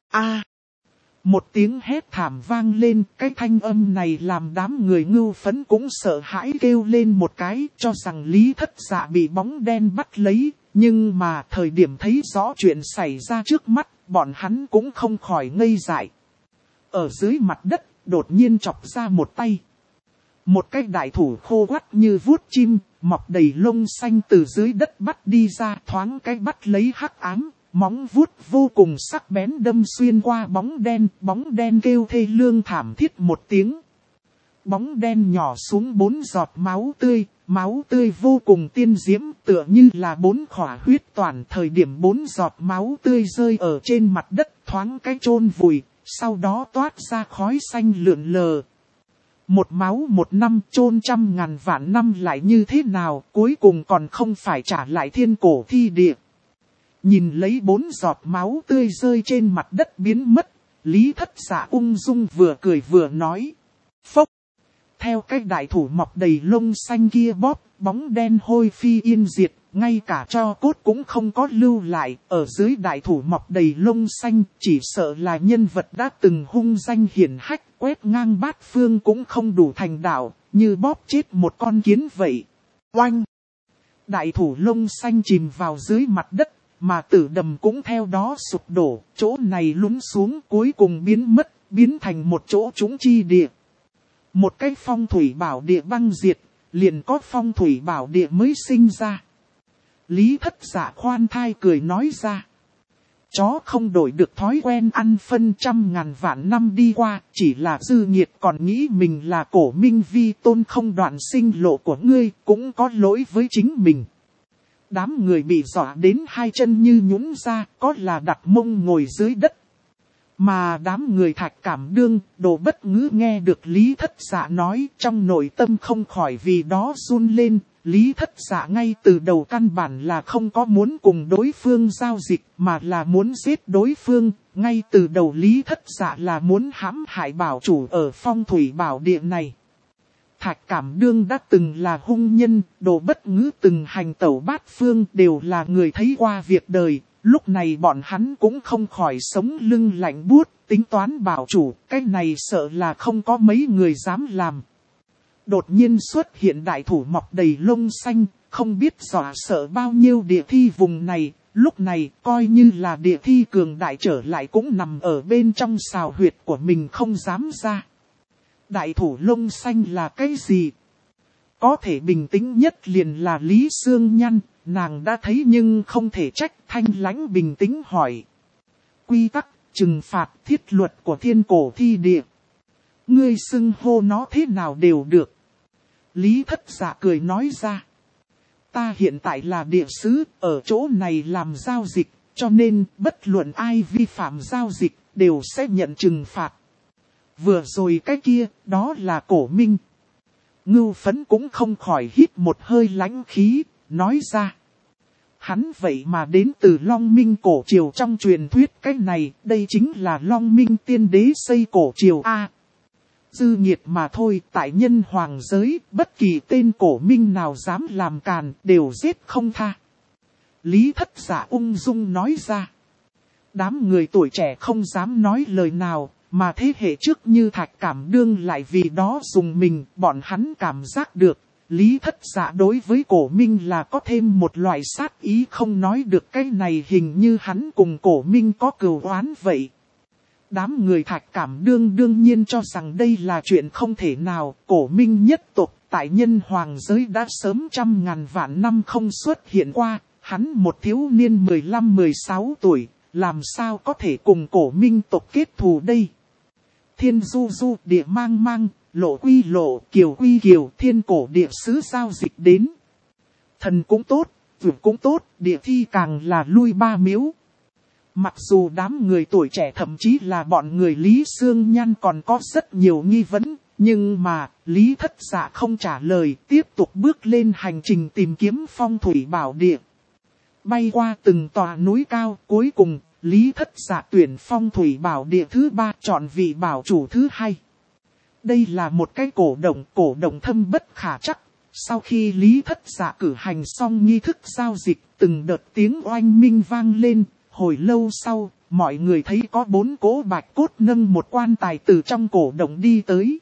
Một tiếng hét thảm vang lên, cái thanh âm này làm đám người Ngưu Phấn cũng sợ hãi kêu lên một cái, cho rằng Lý Thất Dạ bị bóng đen bắt lấy, nhưng mà thời điểm thấy rõ chuyện xảy ra trước mắt, bọn hắn cũng không khỏi ngây dại. Ở dưới mặt đất, đột nhiên chọc ra một tay. Một cái đại thủ khô quắt như vuốt chim, mọc đầy lông xanh từ dưới đất bắt đi ra, thoáng cái bắt lấy hắc ám, móng vuốt vô cùng sắc bén đâm xuyên qua bóng đen kêu thê lương thảm thiết một tiếng. Bóng đen nhỏ xuống 4 giọt máu tươi vô cùng tiên diễm, tựa như là 4 khỏa huyết toàn, thời điểm 4 giọt máu tươi rơi ở trên mặt đất, thoáng cái chôn vùi. Sau đó toát ra khói xanh lượn lờ. Một máu một năm chôn 100.000 vạn năm lại như thế nào, cuối cùng còn không phải trả lại thiên cổ thi địa. Nhìn lấy 4 giọt máu tươi rơi trên mặt đất biến mất, Lý Thất Dạ ung dung vừa cười vừa nói. Phốc! Theo cái đại thủ mọc đầy lông xanh kia bóp, bóng đen hôi phi yên diệt. Ngay cả tro cốt cũng không có lưu lại, ở dưới đại thủ mọc đầy lông xanh, chỉ sợ là nhân vật đã từng hung danh hiển hách, quét ngang bát phương cũng không đủ thành đạo, như bóp chết một con kiến vậy. Oanh! Đại thủ lông xanh chìm vào dưới mặt đất, mà tử đầm cũng theo đó sụp đổ, chỗ này lún xuống cuối cùng biến mất, biến thành một chỗ trũng chi địa. Một cái phong thủy bảo địa băng diệt. liền có phong thủy bảo địa mới sinh ra. Lý Thất Dạ khoan thai cười nói ra. Chó không đổi được thói quen ăn phân, 100.000 vạn năm đi qua, chỉ là dư nghiệt còn nghĩ mình là Cổ Minh vi tôn không đoạn sinh lộ của ngươi, cũng có lỗi với chính mình. Đám người bị dọa đến hai chân như nhũn ra, có là đặt mông ngồi dưới đất. Mà đám người Thạch Cảm Đương, Đồ Bất Ngữ nghe được Lý Thất Dạ nói, trong nội tâm không khỏi vì đó run lên. Lý Thất Dạ ngay từ đầu căn bản là không có muốn cùng đối phương giao dịch, mà là muốn giết đối phương. Ngay từ đầu Lý Thất Dạ là muốn hãm hại bảo chủ ở phong thủy bảo địa này. Thạch Cảm Đương đã từng là hung nhân, Đồ Bất Ngữ từng hành tẩu bát phương, đều là người thấy qua việc đời. Lúc này bọn hắn cũng không khỏi sống lưng lạnh buốt, tính toán bảo chủ, cái này sợ là không có mấy người dám làm. Đột nhiên xuất hiện đại thủ mọc đầy lông xanh, không biết dọa sợ bao nhiêu địa thi vùng này, lúc này coi như là địa thi cường đại trở lại cũng nằm ở bên trong sào huyệt của mình không dám ra. Đại thủ lông xanh là cái gì? Có thể bình tĩnh nhất liền là Lý Sương Nhăn, nàng đã thấy nhưng không thể trách, thanh lãnh bình tĩnh hỏi. Quy tắc, trừng phạt, thiết luật của thiên cổ thi địa. Ngươi xưng hô nó thế nào đều được. Lý Thất Dạ cười nói ra. Ta hiện tại là địa sứ, ở chỗ này làm giao dịch, cho nên bất luận ai vi phạm giao dịch, đều sẽ nhận trừng phạt. Vừa rồi cái kia, đó là Cổ Minh. Ngưu Phấn cũng không khỏi hít một hơi lãnh khí, nói ra. Hắn vậy mà đến từ Long Minh cổ triều trong truyền thuyết, cái này, đây chính là Long Minh tiên đế xây cổ triều A. Dư nghiệt mà thôi, tại nhân hoàng giới, bất kỳ tên Cổ Minh nào dám làm càn, đều giết không tha. Lý Thất Dạ ung dung nói ra. Đám người tuổi trẻ không dám nói lời nào, mà thế hệ trước như Thạch Cảm Đương lại vì đó dùng mình, bọn hắn cảm giác được. Lý Thất Dạ đối với Cổ Minh là có thêm một loại sát ý, không nói được, cái này hình như hắn cùng Cổ Minh có cừu oán vậy. Đám người Thạch Cảm Đương đương nhiên cho rằng đây là chuyện không thể nào, Cổ Minh nhất tộc tại nhân hoàng giới đã sớm 100.000 vạn năm không xuất hiện qua, hắn một thiếu niên 15-16 tuổi, làm sao có thể cùng Cổ Minh tộc kết thù đây. Thiên du du, địa mang mang, lộ quy lộ, kiều quy kiều, thiên cổ địa sứ giao dịch đến. Thần cũng tốt, vượt cũng tốt, địa thi càng là lui ba miếu. Mặc dù đám người tuổi trẻ thậm chí là bọn người Lý Sương Nhan còn có rất nhiều nghi vấn, nhưng mà Lý Thất Dạ không trả lời, tiếp tục bước lên hành trình tìm kiếm phong thủy bảo địa. Bay qua từng tòa núi cao, cuối cùng Lý Thất Dạ tuyển phong thủy bảo địa thứ 3, chọn vị bảo chủ thứ 2. Đây là một cái cổ động thâm bất khả trắc. Sau khi Lý Thất Dạ cử hành xong nghi thức giao dịch, từng đợt tiếng oanh minh vang lên. Hồi lâu sau, mọi người thấy có 4 cỗ bạch cốt nâng một quan tài từ trong cổ động đi tới.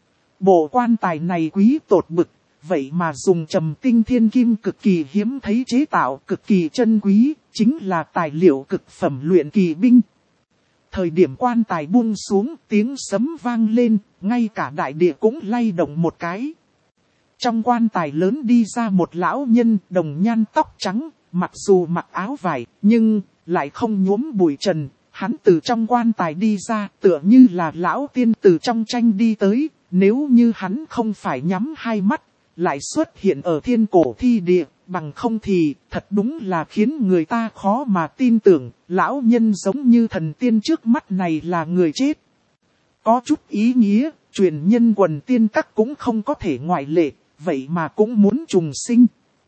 Bộ quan tài này quý tột bực, vậy mà dùng trầm tinh thiên kim cực kỳ hiếm thấy chế tạo, cực kỳ chân quý, chính là tài liệu cực phẩm luyện kỳ binh. Thời điểm quan tài buông xuống, tiếng sấm vang lên, ngay cả đại địa cũng lay động một cái. Trong quan tài lớn đi ra một lão nhân, đồng nhan tóc trắng, mặc dù mặc áo vải, nhưng lại không nhuốm bụi trần. Hắn từ trong quan tài đi ra, tựa như là lão tiên từ trong tranh đi tới. Nếu như hắn không phải nhắm hai mắt, lại xuất hiện ở thiên cổ thi địa, bằng không thì thật đúng là khiến người ta khó mà tin tưởng. Lão nhân giống như thần tiên trước mắt này là người chết. Có chút ý nghĩa, truyền nhân quần tiên các cũng không có thể ngoại lệ, vậy mà cũng muốn trùng sinh.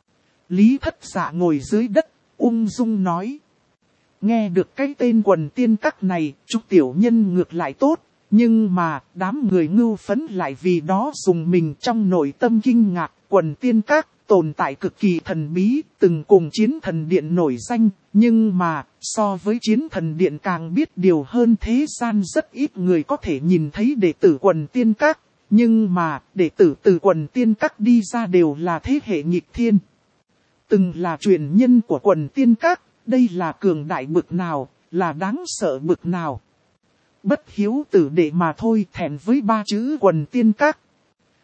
Lý Thất Dạ ngồi dưới đất, ung dung nói. Nghe được cái tên quần tiên các này, chú tiểu nhân ngược lại tốt, nhưng mà đám người Ngưu Phấn lại vì đó dùng mình, trong nội tâm kinh ngạc. Quần tiên các tồn tại cực kỳ thần bí, từng cùng Chiến Thần Điện nổi danh, nhưng mà so với Chiến Thần Điện càng biết điều hơn, thế gian rất ít người có thể nhìn thấy đệ tử quần tiên các, nhưng mà đệ tử từ quần tiên các đi ra đều là thế hệ nghịch thiên. Từng là truyền nhân của quần tiên các, đây là cường đại bực nào, là đáng sợ bực nào. Bất hiếu tử đệ mà thôi, thẹn với 3 chữ quần tiên các.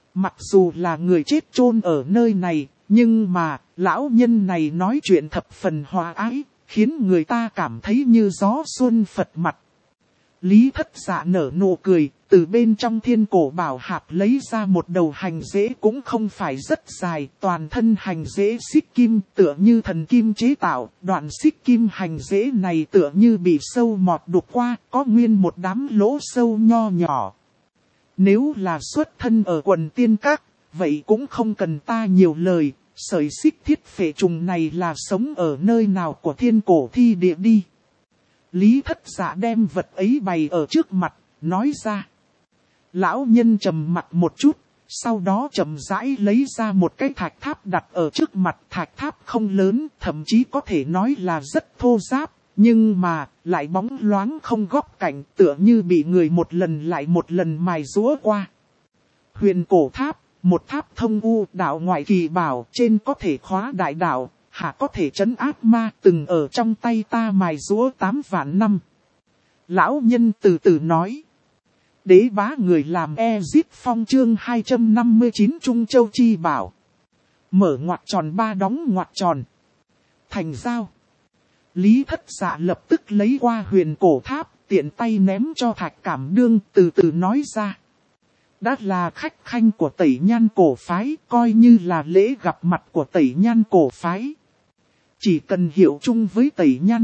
Mặc dù là người chết chôn ở nơi này, nhưng mà, lão nhân này nói chuyện thập phần hòa ái, khiến người ta cảm thấy như gió xuân phật mặt. Lý Thất Dạ nở nụ cười, từ bên trong thiên cổ bảo hạp lấy ra một đầu hành rễ cũng không phải rất dài, toàn thân hành rễ xích kim tựa như thần kim chế tạo, đoạn xích kim hành rễ này tựa như bị sâu mọt đục qua, có nguyên một đám lỗ sâu nho nhỏ. Nếu là xuất thân ở quần tiên các, vậy cũng không cần ta nhiều lời, sợi xích thiết phệ trùng này là sống ở nơi nào của thiên cổ thi địa đi. Lý Thất Dạ đem vật ấy bày ở trước mặt, nói ra. Lão nhân trầm mặt một chút, sau đó chậm rãi lấy ra một cái thạch tháp đặt ở trước mặt. Thạch tháp không lớn, thậm chí có thể nói là rất thô ráp, nhưng mà lại bóng loáng không góc cạnh, tựa như bị người một lần lại một lần mài giũa qua. Huyền cổ tháp, một tháp thông u, đạo ngoại kỳ bảo, trên có thể khóa đại đạo, hạ có thể trấn áp ma, từng ở trong tay ta mài giũa 8 vạn năm. Lão nhân từ từ nói. Đế bá người làm Ezip Phong chương 259 Trung Châu Chi bảo. Mở ngoặc tròn ba đóng ngoặc tròn. Thành giao. Lý Thất Dạ lập tức lấy qua huyền cổ tháp, tiện tay ném cho Thạch Cảm Đương, từ từ nói ra. Đã là khách khanh của Tẩy Nhan cổ phái, coi như là lễ gặp mặt của Tẩy Nhan cổ phái. Chỉ cần hiệu chung với Tẩy Nhan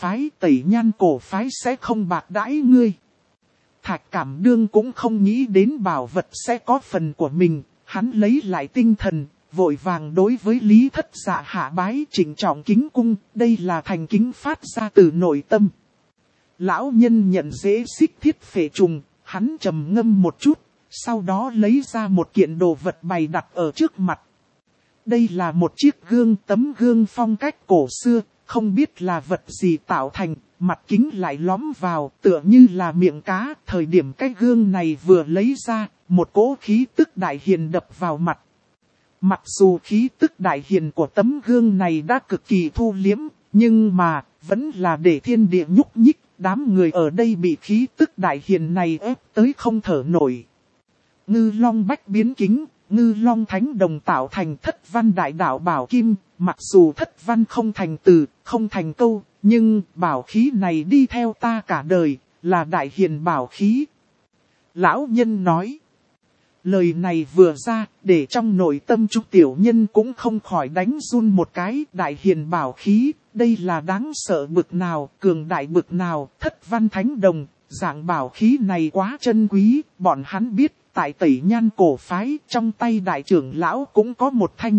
cổ phái sẽ không bạc đãi ngươi. Thạch Cảm Đương cũng không nghĩ đến bảo vật sẽ có phần của mình, hắn lấy lại tinh thần, vội vàng đối với Lý Thất Dạ hạ bái trịnh trọng kính cung, đây là thành kính phát ra từ nội tâm. Lão nhân nhận dễ xích thiết phệ trùng, hắn trầm ngâm một chút, sau đó lấy ra một kiện đồ vật bày đặt ở trước mặt. Đây là một chiếc gương, tấm gương phong cách cổ xưa, không biết là vật gì tạo thành, mặt kính lại lõm vào, tựa như là miệng cá. Thời điểm cái gương này vừa lấy ra, một cỗ khí tức đại hiền đập vào mặt. Mặc dù khí tức đại hiền của tấm gương này đã cực kỳ thu liếm, nhưng mà, vẫn là để thiên địa nhúc nhích, đám người ở đây bị khí tức đại hiền này ép tới không thở nổi. Ngư Long bách biến kính, Ngư Long thánh đồng tạo thành thất văn đại đạo bảo kim, mặc dù thất văn không thành từ, không thành câu, nhưng bảo khí này đi theo ta cả đời, là đại hiền bảo khí. Lão nhân nói. Lời này vừa ra, để trong nội tâm chú tiểu nhân cũng không khỏi đánh run một cái. Đại hiền bảo khí, đây là đáng sợ bực nào, cường đại bực nào, thất văn thánh đồng, dạng bảo khí này quá chân quý, bọn hắn biết. Tại Tẩy Nhan cổ phái, trong tay đại trưởng lão cũng có một thanh.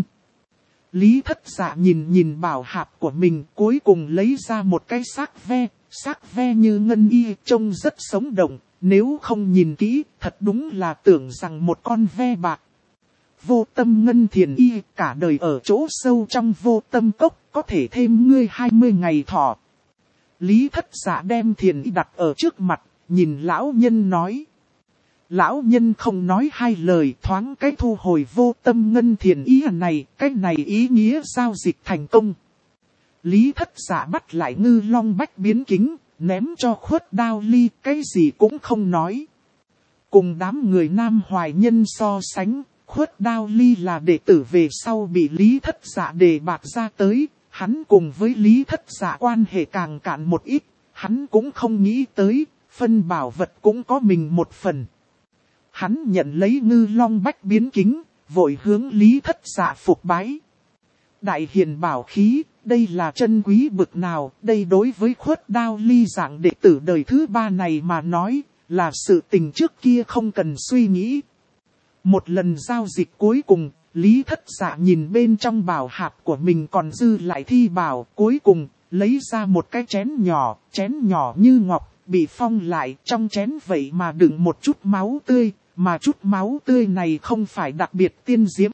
Lý Thất Dạ nhìn bảo hạp của mình, cuối cùng lấy ra một cái xác ve như ngân y, trông rất sống động, nếu không nhìn kỹ, thật đúng là tưởng rằng một con ve bạc. Vô tâm ngân thiền y, cả đời ở chỗ sâu trong vô tâm cốc, có thể thêm ngươi 20 ngày thọ. Lý Thất Dạ đem thiền y đặt ở trước mặt, nhìn lão nhân nói. Lão nhân không nói hai lời, thoáng cái thu hồi vô tâm ngân thiền ý này, cái này ý nghĩa giao dịch thành công. Lý Thất Dạ bắt lại Ngư Long bách biến kính, ném cho Khuất Đao Ly, cái gì cũng không nói. Cùng đám người Nam Hoài Nhân so sánh, Khuất Đao Ly là đệ tử về sau bị Lý Thất Dạ đề bạt ra tới, hắn cùng với Lý Thất Dạ quan hệ càng cạn một ít, hắn cũng không nghĩ tới, phân bảo vật cũng có mình một phần. Hắn nhận lấy Ngư Long bách biến kính, vội hướng Lý Thất Dạ phục bái. Đại hiền bảo khí, đây là chân quý bực nào, đây đối với Khuất Đao Ly dạng đệ tử đời thứ 3 này mà nói, là sự tình trước kia không cần suy nghĩ. Một lần giao dịch cuối cùng, Lý Thất Dạ nhìn bên trong bảo hạp của mình còn dư lại thi bảo, cuối cùng, lấy ra một cái chén nhỏ như ngọc, bị phong lại, trong chén vậy mà đựng một chút máu tươi. Mà chút máu tươi này không phải đặc biệt tiên diễm.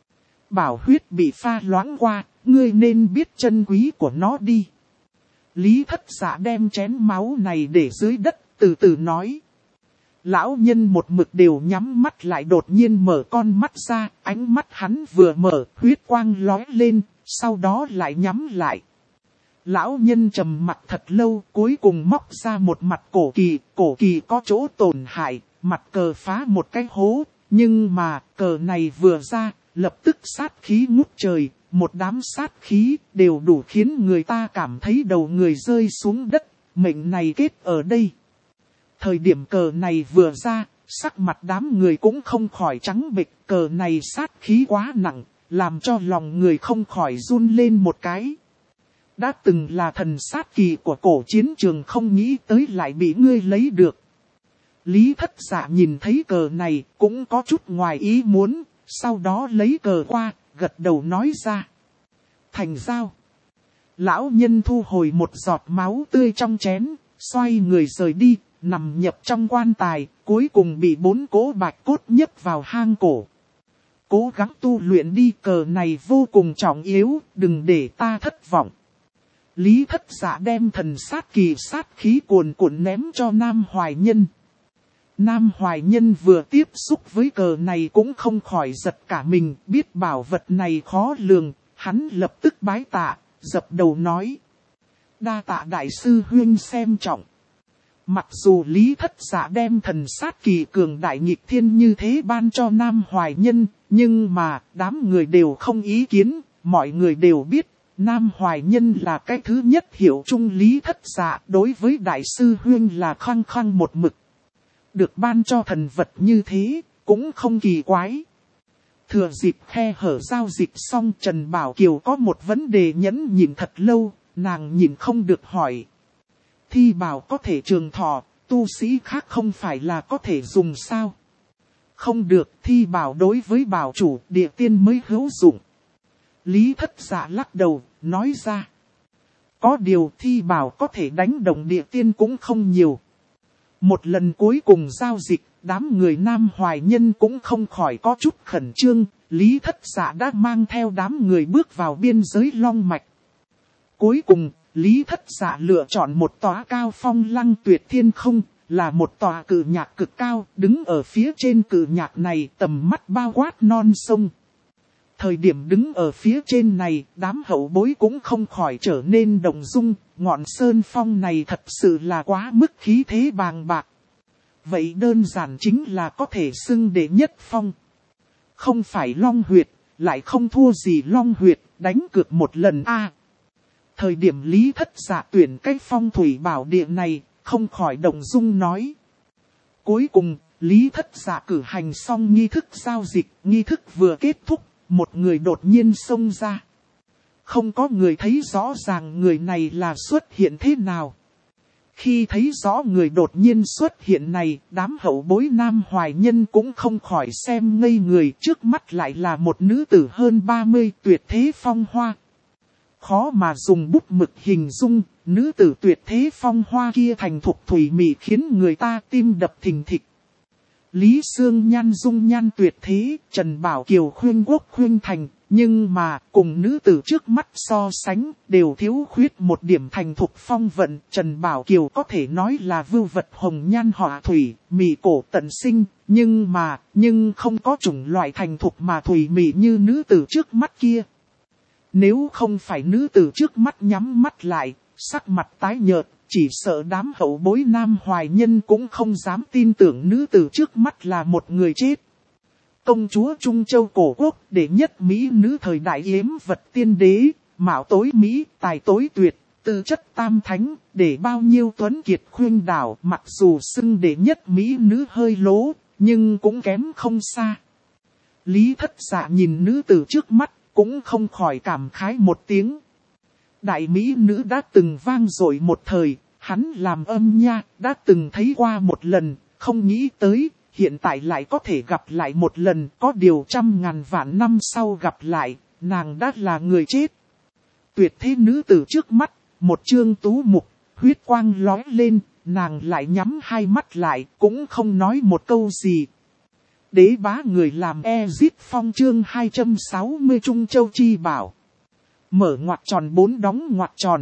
Bảo huyết bị pha loãng qua, ngươi nên biết chân quý của nó đi. Lý Thất Dạ đem chén máu này để dưới đất, từ từ nói. Lão nhân một mực đều nhắm mắt lại đột nhiên mở con mắt ra, ánh mắt hắn vừa mở, huyết quang lóe lên, sau đó lại nhắm lại. Lão nhân trầm mặt thật lâu, cuối cùng móc ra một mặt cổ kỳ có chỗ tổn hại. Mặt cờ phá một cái hố, Nhưng mà cờ này vừa ra, lập tức sát khí ngút trời, một đám sát khí đều đủ khiến người ta cảm thấy đầu người rơi xuống đất, mệnh này kết ở đây. Thời điểm cờ này vừa ra, sắc mặt đám người cũng không khỏi trắng bệch, cờ này sát khí quá nặng, làm cho lòng người không khỏi run lên một cái. Đã từng là thần sát kỳ của cổ chiến trường, không nghĩ tới lại bị ngươi lấy được. Lý Thất Dạ nhìn thấy cờ này cũng có chút ngoài ý muốn, sau đó lấy cờ qua, gật đầu nói ra. Thành giao. Lão nhân thu hồi một giọt máu tươi trong chén, xoay người rời đi, nằm nhập trong quan tài, cuối cùng bị 4 cỗ bạch cốt nhấc vào hang cổ. Cố gắng tu luyện đi, cờ này vô cùng trọng yếu, đừng để ta thất vọng. Lý Thất Dạ đem thần sát kỳ sát khí cuồn cuộn ném cho Nam Hoài Nhân. Nam Hoài Nhân vừa tiếp xúc với cờ này cũng không khỏi giật cả mình, biết bảo vật này khó lường, hắn lập tức bái tạ, dập đầu nói. Đa tạ đại sư huynh xem trọng. Mặc dù Lý Thất Dạ đem thần sát kỳ cường đại nghịch thiên như thế ban cho Nam Hoài Nhân, nhưng mà đám người đều không ý kiến, mọi người đều biết Nam Hoài Nhân là cái thứ nhất hiểu chung Lý Thất Dạ, đối với đại sư huynh là khăng khăng một mực. Được ban cho thần vật như thế, cũng không kỳ quái. Thừa dịp khe hở giao dịch xong, Trần Bảo Kiều có một vấn đề nhẫn nhịn thật lâu, nàng nhìn không được hỏi. Thi bảo có thể trường thọ, tu sĩ khác không phải là có thể dùng sao? Không được, thi bảo đối với bảo chủ địa tiên mới hữu dụng. Lý Thất Dạ lắc đầu, nói ra. Có điều thi bảo có thể đánh động địa tiên cũng không nhiều. Một lần cuối cùng giao dịch, đám người Nam Hoài Nhân cũng không khỏi có chút khẩn trương. Lý Thất Dạ đã mang theo đám người bước vào biên giới Long Mạch. Cuối cùng, Lý Thất Dạ lựa chọn một tòa cao phong lăng tuyệt thiên không, là một tòa cự nhạc cực cao, đứng ở phía trên cự nhạc này tầm mắt bao quát non sông. Thời điểm đứng ở phía trên này, đám hậu bối cũng không khỏi trở nên động dung, ngọn sơn phong này thật sự là quá mức khí thế bàng bạc. Vậy đơn giản chính là có thể xưng đệ nhất phong. Không phải Long Huyệt, lại không thua gì Long Huyệt, đánh cược một lần a. Thời điểm Lý Thất Dạ tuyển cái phong thủy bảo địa này, không khỏi động dung nói. Cuối cùng, Lý Thất Dạ cử hành xong nghi thức giao dịch, nghi thức vừa kết thúc, một người đột nhiên xông ra. Không có người thấy rõ ràng người này là xuất hiện thế nào. Khi thấy rõ người đột nhiên xuất hiện này, đám hậu bối Nam Hoài Nhân cũng không khỏi xem ngây người, trước mắt lại là một nữ tử hơn 30 tuyệt thế phong hoa. Khó mà dùng bút mực hình dung, nữ tử tuyệt thế phong hoa kia thành thục thủy mị khiến người ta tim đập thình thịch. Lý Sương Nhan dung nhan tuyệt thế, Trần Bảo Kiều khuyên quốc khuyên thành, nhưng mà cùng nữ tử trước mắt so sánh đều thiếu khuyết một điểm thành thục phong vận. Trần Bảo Kiều có thể nói là vưu vật hồng nhan họa thủy, mị cổ tận sinh, nhưng không có chủng loại thành thục mà thủy mị như nữ tử trước mắt kia. Nếu không phải nữ tử trước mắt nhắm mắt lại, sắc mặt tái nhợt, chỉ sợ đám hậu bối Nam Hoài Nhân cũng không dám tin tưởng nữ tử trước mắt là một người chết. Công chúa Trung Châu cổ quốc, đệ nhất Mỹ nữ thời đại yếm vật tiên đế, mạo tối Mỹ, tài tối tuyệt, tư chất tam thánh, để bao nhiêu tuấn kiệt khuyên đảo, mặc dù xưng đệ nhất Mỹ nữ hơi lố, nhưng cũng kém không xa. Lý Thất Dạ nhìn nữ tử trước mắt, cũng không khỏi cảm khái một tiếng. Đại Mỹ nữ đã từng vang dội một thời, hắn làm âm nha, đã từng thấy qua một lần, không nghĩ tới, hiện tại lại có thể gặp lại một lần, có điều 100.000 vạn năm sau gặp lại, nàng đã là người chết. Tuyệt thế nữ tử trước mắt, một trương tú mục, huyết quang lóe lên, nàng lại nhắm hai mắt lại, cũng không nói một câu gì. Đế bá người làm Ezit Phong chương 260 Trung Châu Chi Bảo. Mở ngoặc tròn 4 đóng ngoặc tròn.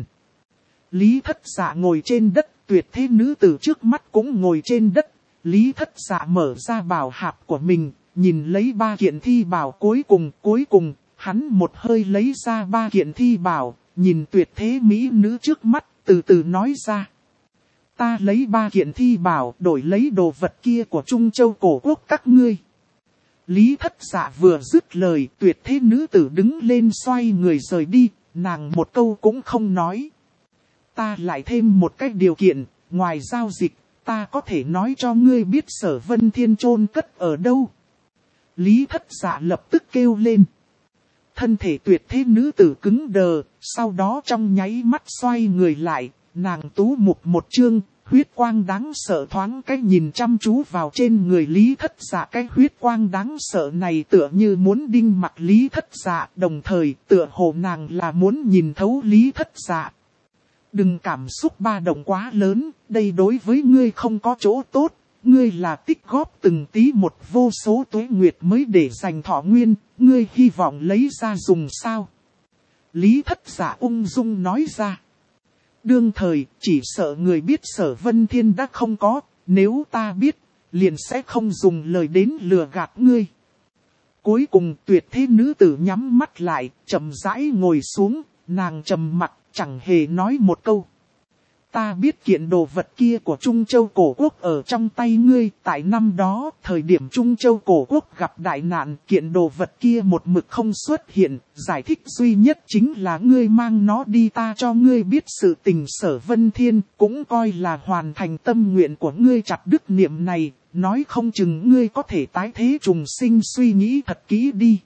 Lý Thất Dạ ngồi trên đất, tuyệt thế nữ tử trước mắt cũng ngồi trên đất. Lý Thất Dạ mở ra bảo hạp của mình, nhìn lấy 3 kiện thi bảo cuối cùng, hắn một hơi lấy ra 3 kiện thi bảo, nhìn tuyệt thế mỹ nữ trước mắt, từ từ nói ra. Ta lấy 3 kiện thi bảo đổi lấy đồ vật kia của Trung Châu cổ quốc các ngươi. Lý Thất Dạ vừa dứt lời, tuyệt thế nữ tử đứng lên xoay người rời đi, nàng một câu cũng không nói. Ta lại thêm một cái điều kiện, ngoài giao dịch, ta có thể nói cho ngươi biết Sở Vân Thiên chôn cất ở đâu. Lý Thất Dạ lập tức kêu lên. Thân thể tuyệt thế nữ tử cứng đờ, sau đó trong nháy mắt xoay người lại, nàng tú mục một chương, huyết quang đáng sợ thoáng cái nhìn chăm chú vào trên người Lý Thất Dạ. Cái huyết quang đáng sợ này tựa như muốn đinh mặt Lý Thất Dạ, đồng thời tựa hồ nàng là muốn nhìn thấu Lý Thất Dạ. Đừng cảm xúc ba động quá lớn, đây đối với ngươi không có chỗ tốt, ngươi là tích góp từng tí một vô số tuế nguyệt mới để dành thọ nguyên, ngươi hy vọng lấy ra dùng sao? Lý Thất Dạ ung dung nói ra. Đương thời, chỉ sợ người biết Sở Vân Thiên đã không có, nếu ta biết, liền sẽ không dùng lời đến lừa gạt ngươi. Cuối cùng tuyệt thế nữ tử nhắm mắt lại, chậm rãi ngồi xuống, nàng trầm mặc, chẳng hề nói một câu. Ta biết kiện đồ vật kia của Trung Châu Cổ Quốc ở trong tay ngươi, tại năm đó, thời điểm Trung Châu Cổ Quốc gặp đại nạn, kiện đồ vật kia một mực không xuất hiện, giải thích duy nhất chính là ngươi mang nó đi, ta cho ngươi biết sự tình Sở Vân Thiên, cũng coi là hoàn thành tâm nguyện của ngươi. Chặt đức niệm này, nói không chừng ngươi có thể tái thế trùng sinh, suy nghĩ thật kỹ đi.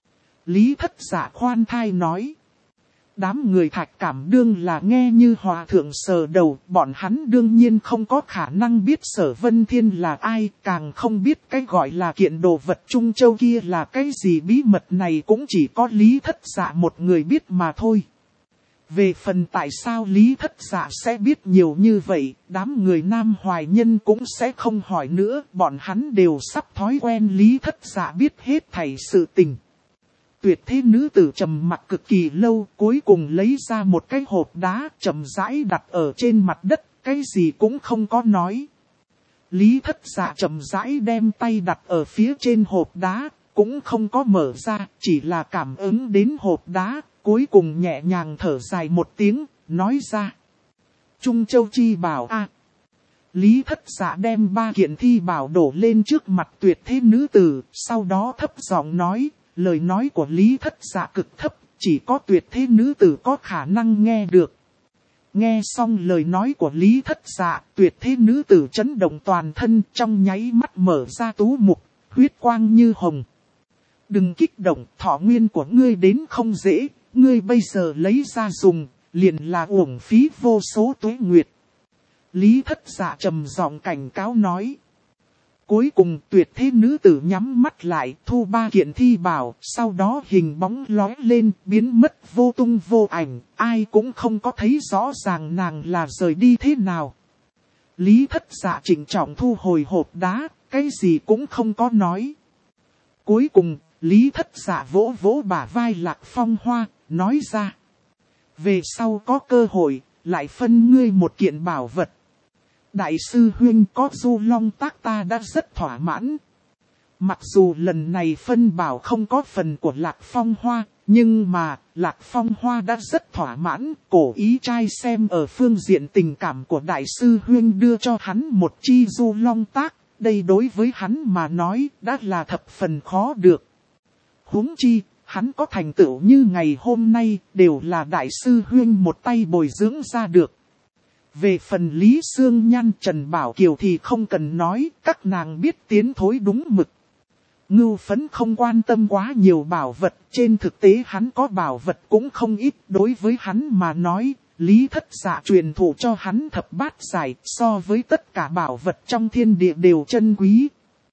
Lý Thất Dạ khoan thai nói. Đám người Thạch Cảm đương là nghe như hòa thượng sờ đầu, bọn hắn đương nhiên không có khả năng biết Sở Vân Thiên là ai, càng không biết cái gọi là kiện đồ vật Trung Châu kia là cái gì, bí mật này cũng chỉ có Lý Thất Dạ một người biết mà thôi. Về phần tại sao Lý Thất Dạ sẽ biết nhiều như vậy, đám người Nam Hoài Nhân cũng sẽ không hỏi nữa, bọn hắn đều sắp thói quen Lý Thất Dạ biết hết thảy sự tình. Tuyệt thế nữ tử trầm mặc cực kỳ lâu, cuối cùng lấy ra một cái hộp đá, chậm rãi đặt ở trên mặt đất, cái gì cũng không có nói. Lý Thất Dạ chậm rãi đem tay đặt ở phía trên hộp đá, cũng không có mở ra, chỉ là cảm ứng đến hộp đá, cuối cùng nhẹ nhàng thở dài một tiếng, nói ra. Trung Châu chi bảo a. Lý Thất Dạ đem 3 kiện thi bảo đổ lên trước mặt tuyệt thế nữ tử, sau đó thấp giọng nói. Lời nói của Lý Thất Dạ cực thấp, chỉ có tuyệt thế nữ tử có khả năng nghe được. Nghe xong lời nói của Lý Thất Dạ, tuyệt thế nữ tử chấn động toàn thân, trong nháy mắt mở ra tú mục, huyết quang như hồng. Đừng kích động, thọ nguyên của ngươi đến không dễ, ngươi bây giờ lấy ra dùng, liền là uổng phí vô số tuế nguyệt. Lý Thất Dạ trầm giọng cảnh cáo nói. Cuối cùng tuyệt thế nữ tử nhắm mắt lại, thu 3 kiện thi bảo, sau đó hình bóng lóe lên, biến mất vô tung vô ảnh, ai cũng không có thấy rõ ràng nàng là rời đi thế nào. Lý Thất Dạ trịnh trọng thu hồi hộp đá, cái gì cũng không có nói. Cuối cùng, Lý Thất Dạ vỗ vỗ bả vai Lạc Phong Hoa, nói ra. Về sau có cơ hội, lại phân ngươi một kiện bảo vật. Đại sư huynh có Du Long Tác ta đã rất thỏa mãn. Mặc dù lần này phân bảo không có phần của Lạc Phong Hoa, nhưng mà Lạc Phong Hoa đã rất thỏa mãn, cổ ý trai xem ở phương diện tình cảm của đại sư huynh đưa cho hắn một chi Du Long Tác, đây đối với hắn mà nói đã là thập phần khó được. Huống chi, hắn có thành tựu như ngày hôm nay đều là đại sư huynh một tay bồi dưỡng ra được. Về phần Lý Sương Nhan Trần Bảo Kiều thì không cần nói, các nàng biết tiến thối đúng mực. Ngưu Phấn không quan tâm quá nhiều bảo vật, trên thực tế hắn có bảo vật cũng không ít, đối với hắn mà nói, Lý Thất Dạ truyền thụ cho hắn thập bát giải, so với tất cả bảo vật trong thiên địa đều chân quý.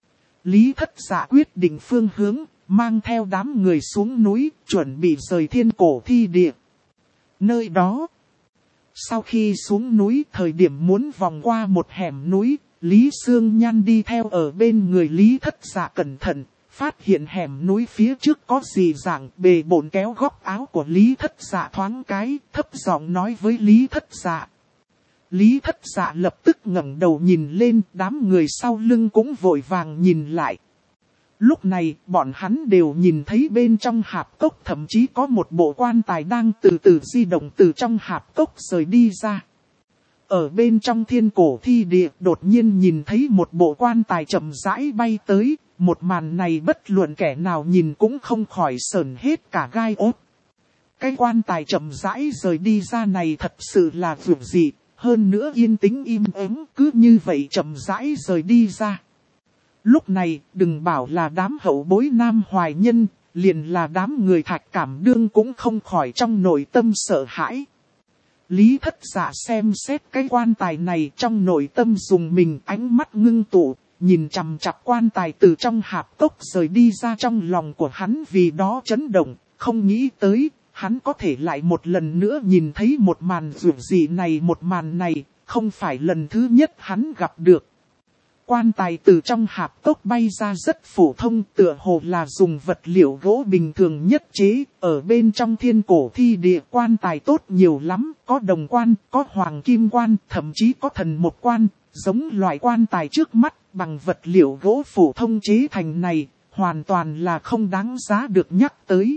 Lý Thất Dạ quyết định phương hướng, mang theo đám người xuống núi, chuẩn bị rời Thiên Cổ Thi Địa. Nơi đó, sau khi xuống núi thời điểm muốn vòng qua một hẻm núi, Lý Sương Nhan đi theo ở bên người Lý Thất Dạ cẩn thận, phát hiện hẻm núi phía trước có gì dạng, bề bộn kéo góc áo của Lý Thất Dạ thoáng cái, thấp giọng nói với Lý Thất Dạ. Lý Thất Dạ lập tức ngẩng đầu nhìn lên, đám người sau lưng cũng vội vàng nhìn lại. Lúc này, bọn hắn đều nhìn thấy bên trong hạp cốc thậm chí có một bộ quan tài đang từ từ di động từ trong hạp cốc rời đi ra. Ở bên trong Thiên Cổ Thi Địa đột nhiên nhìn thấy một bộ quan tài chậm rãi bay tới, một màn này bất luận kẻ nào nhìn cũng không khỏi sởn hết cả gai ốt. Cái quan tài chậm rãi rời đi ra này thật sự là vượt dị, hơn nữa yên tĩnh im ắng cứ như vậy chậm rãi rời đi ra. Lúc này, đừng bảo là đám hậu bối Nam Hoài Nhân, liền là đám người Thạch Cảm Đương cũng không khỏi trong nội tâm sợ hãi. Lý Thất Dạ xem xét cái quan tài này trong nội tâm dùng mình, ánh mắt ngưng tụ, nhìn chằm chằm quan tài từ trong hạp cốc rời đi ra, trong lòng của hắn vì đó chấn động, không nghĩ tới, hắn có thể lại một lần nữa nhìn thấy một màn rủi dị này, một màn này, không phải lần thứ nhất hắn gặp được. Quan tài từ trong hạp cốc bay ra rất phổ thông, tựa hồ là dùng vật liệu gỗ bình thường nhất chế, ở bên trong thiên cổ thi địa quan tài tốt nhiều lắm, có đồng quan, có hoàng kim quan, thậm chí có thần một quan, giống loại quan tài trước mắt, bằng vật liệu gỗ phổ thông chế thành này, hoàn toàn là không đáng giá được nhắc tới.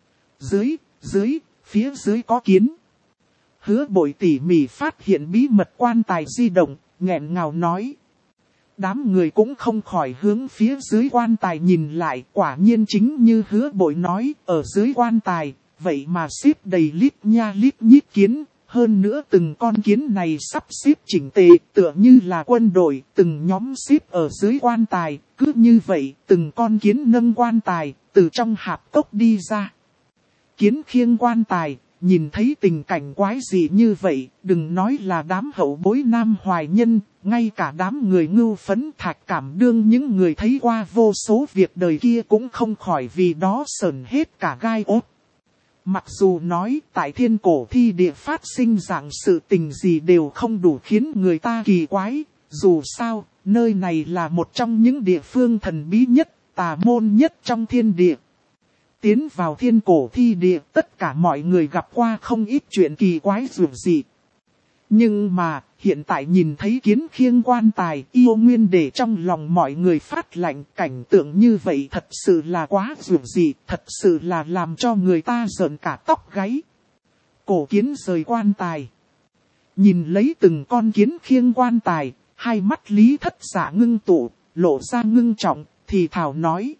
Phía dưới có kiến. Hứa Bội tỉ mỉ phát hiện bí mật quan tài di động, nghẹn ngào nói. Đám người cũng không khỏi hướng phía dưới quan tài nhìn lại, quả nhiên chính như Hứa Bội nói, ở dưới quan tài, vậy mà xếp đầy lít nha lít nhít kiến, hơn nữa từng con kiến này sắp xếp chỉnh tề, tựa như là quân đội, từng nhóm xếp ở dưới quan tài, cứ như vậy, từng con kiến nâng quan tài, từ trong hạp cốc đi ra. Kiến khiêng quan tài, nhìn thấy tình cảnh quái dị như vậy, đừng nói là đám hậu bối Nam Hoài Nhân, ngay cả đám người Ngưu Phấn Thạch Cảm Đương, những người thấy qua vô số việc đời kia cũng không khỏi vì đó sởn hết cả gai ốt. Mặc dù nói tại thiên cổ thi địa phát sinh dạng sự tình gì đều không đủ khiến người ta kỳ quái, dù sao, nơi này là một trong những địa phương thần bí nhất, tà môn nhất trong thiên địa. Tiến vào thiên cổ thi địa, tất cả mọi người gặp qua không ít chuyện kỳ quái dường dị. Nhưng mà, hiện tại nhìn thấy kiến khiêng quan tài, yêu nguyên để trong lòng mọi người phát lạnh, cảnh tượng như vậy thật sự là quá dường dị, thật sự là làm cho người ta rợn cả tóc gáy. Cổ kiến rời quan tài. Nhìn lấy từng con kiến khiêng quan tài, hai mắt Lý Thất Dạ ngưng tụ, lộ ra ngưng trọng, thì thảo nói.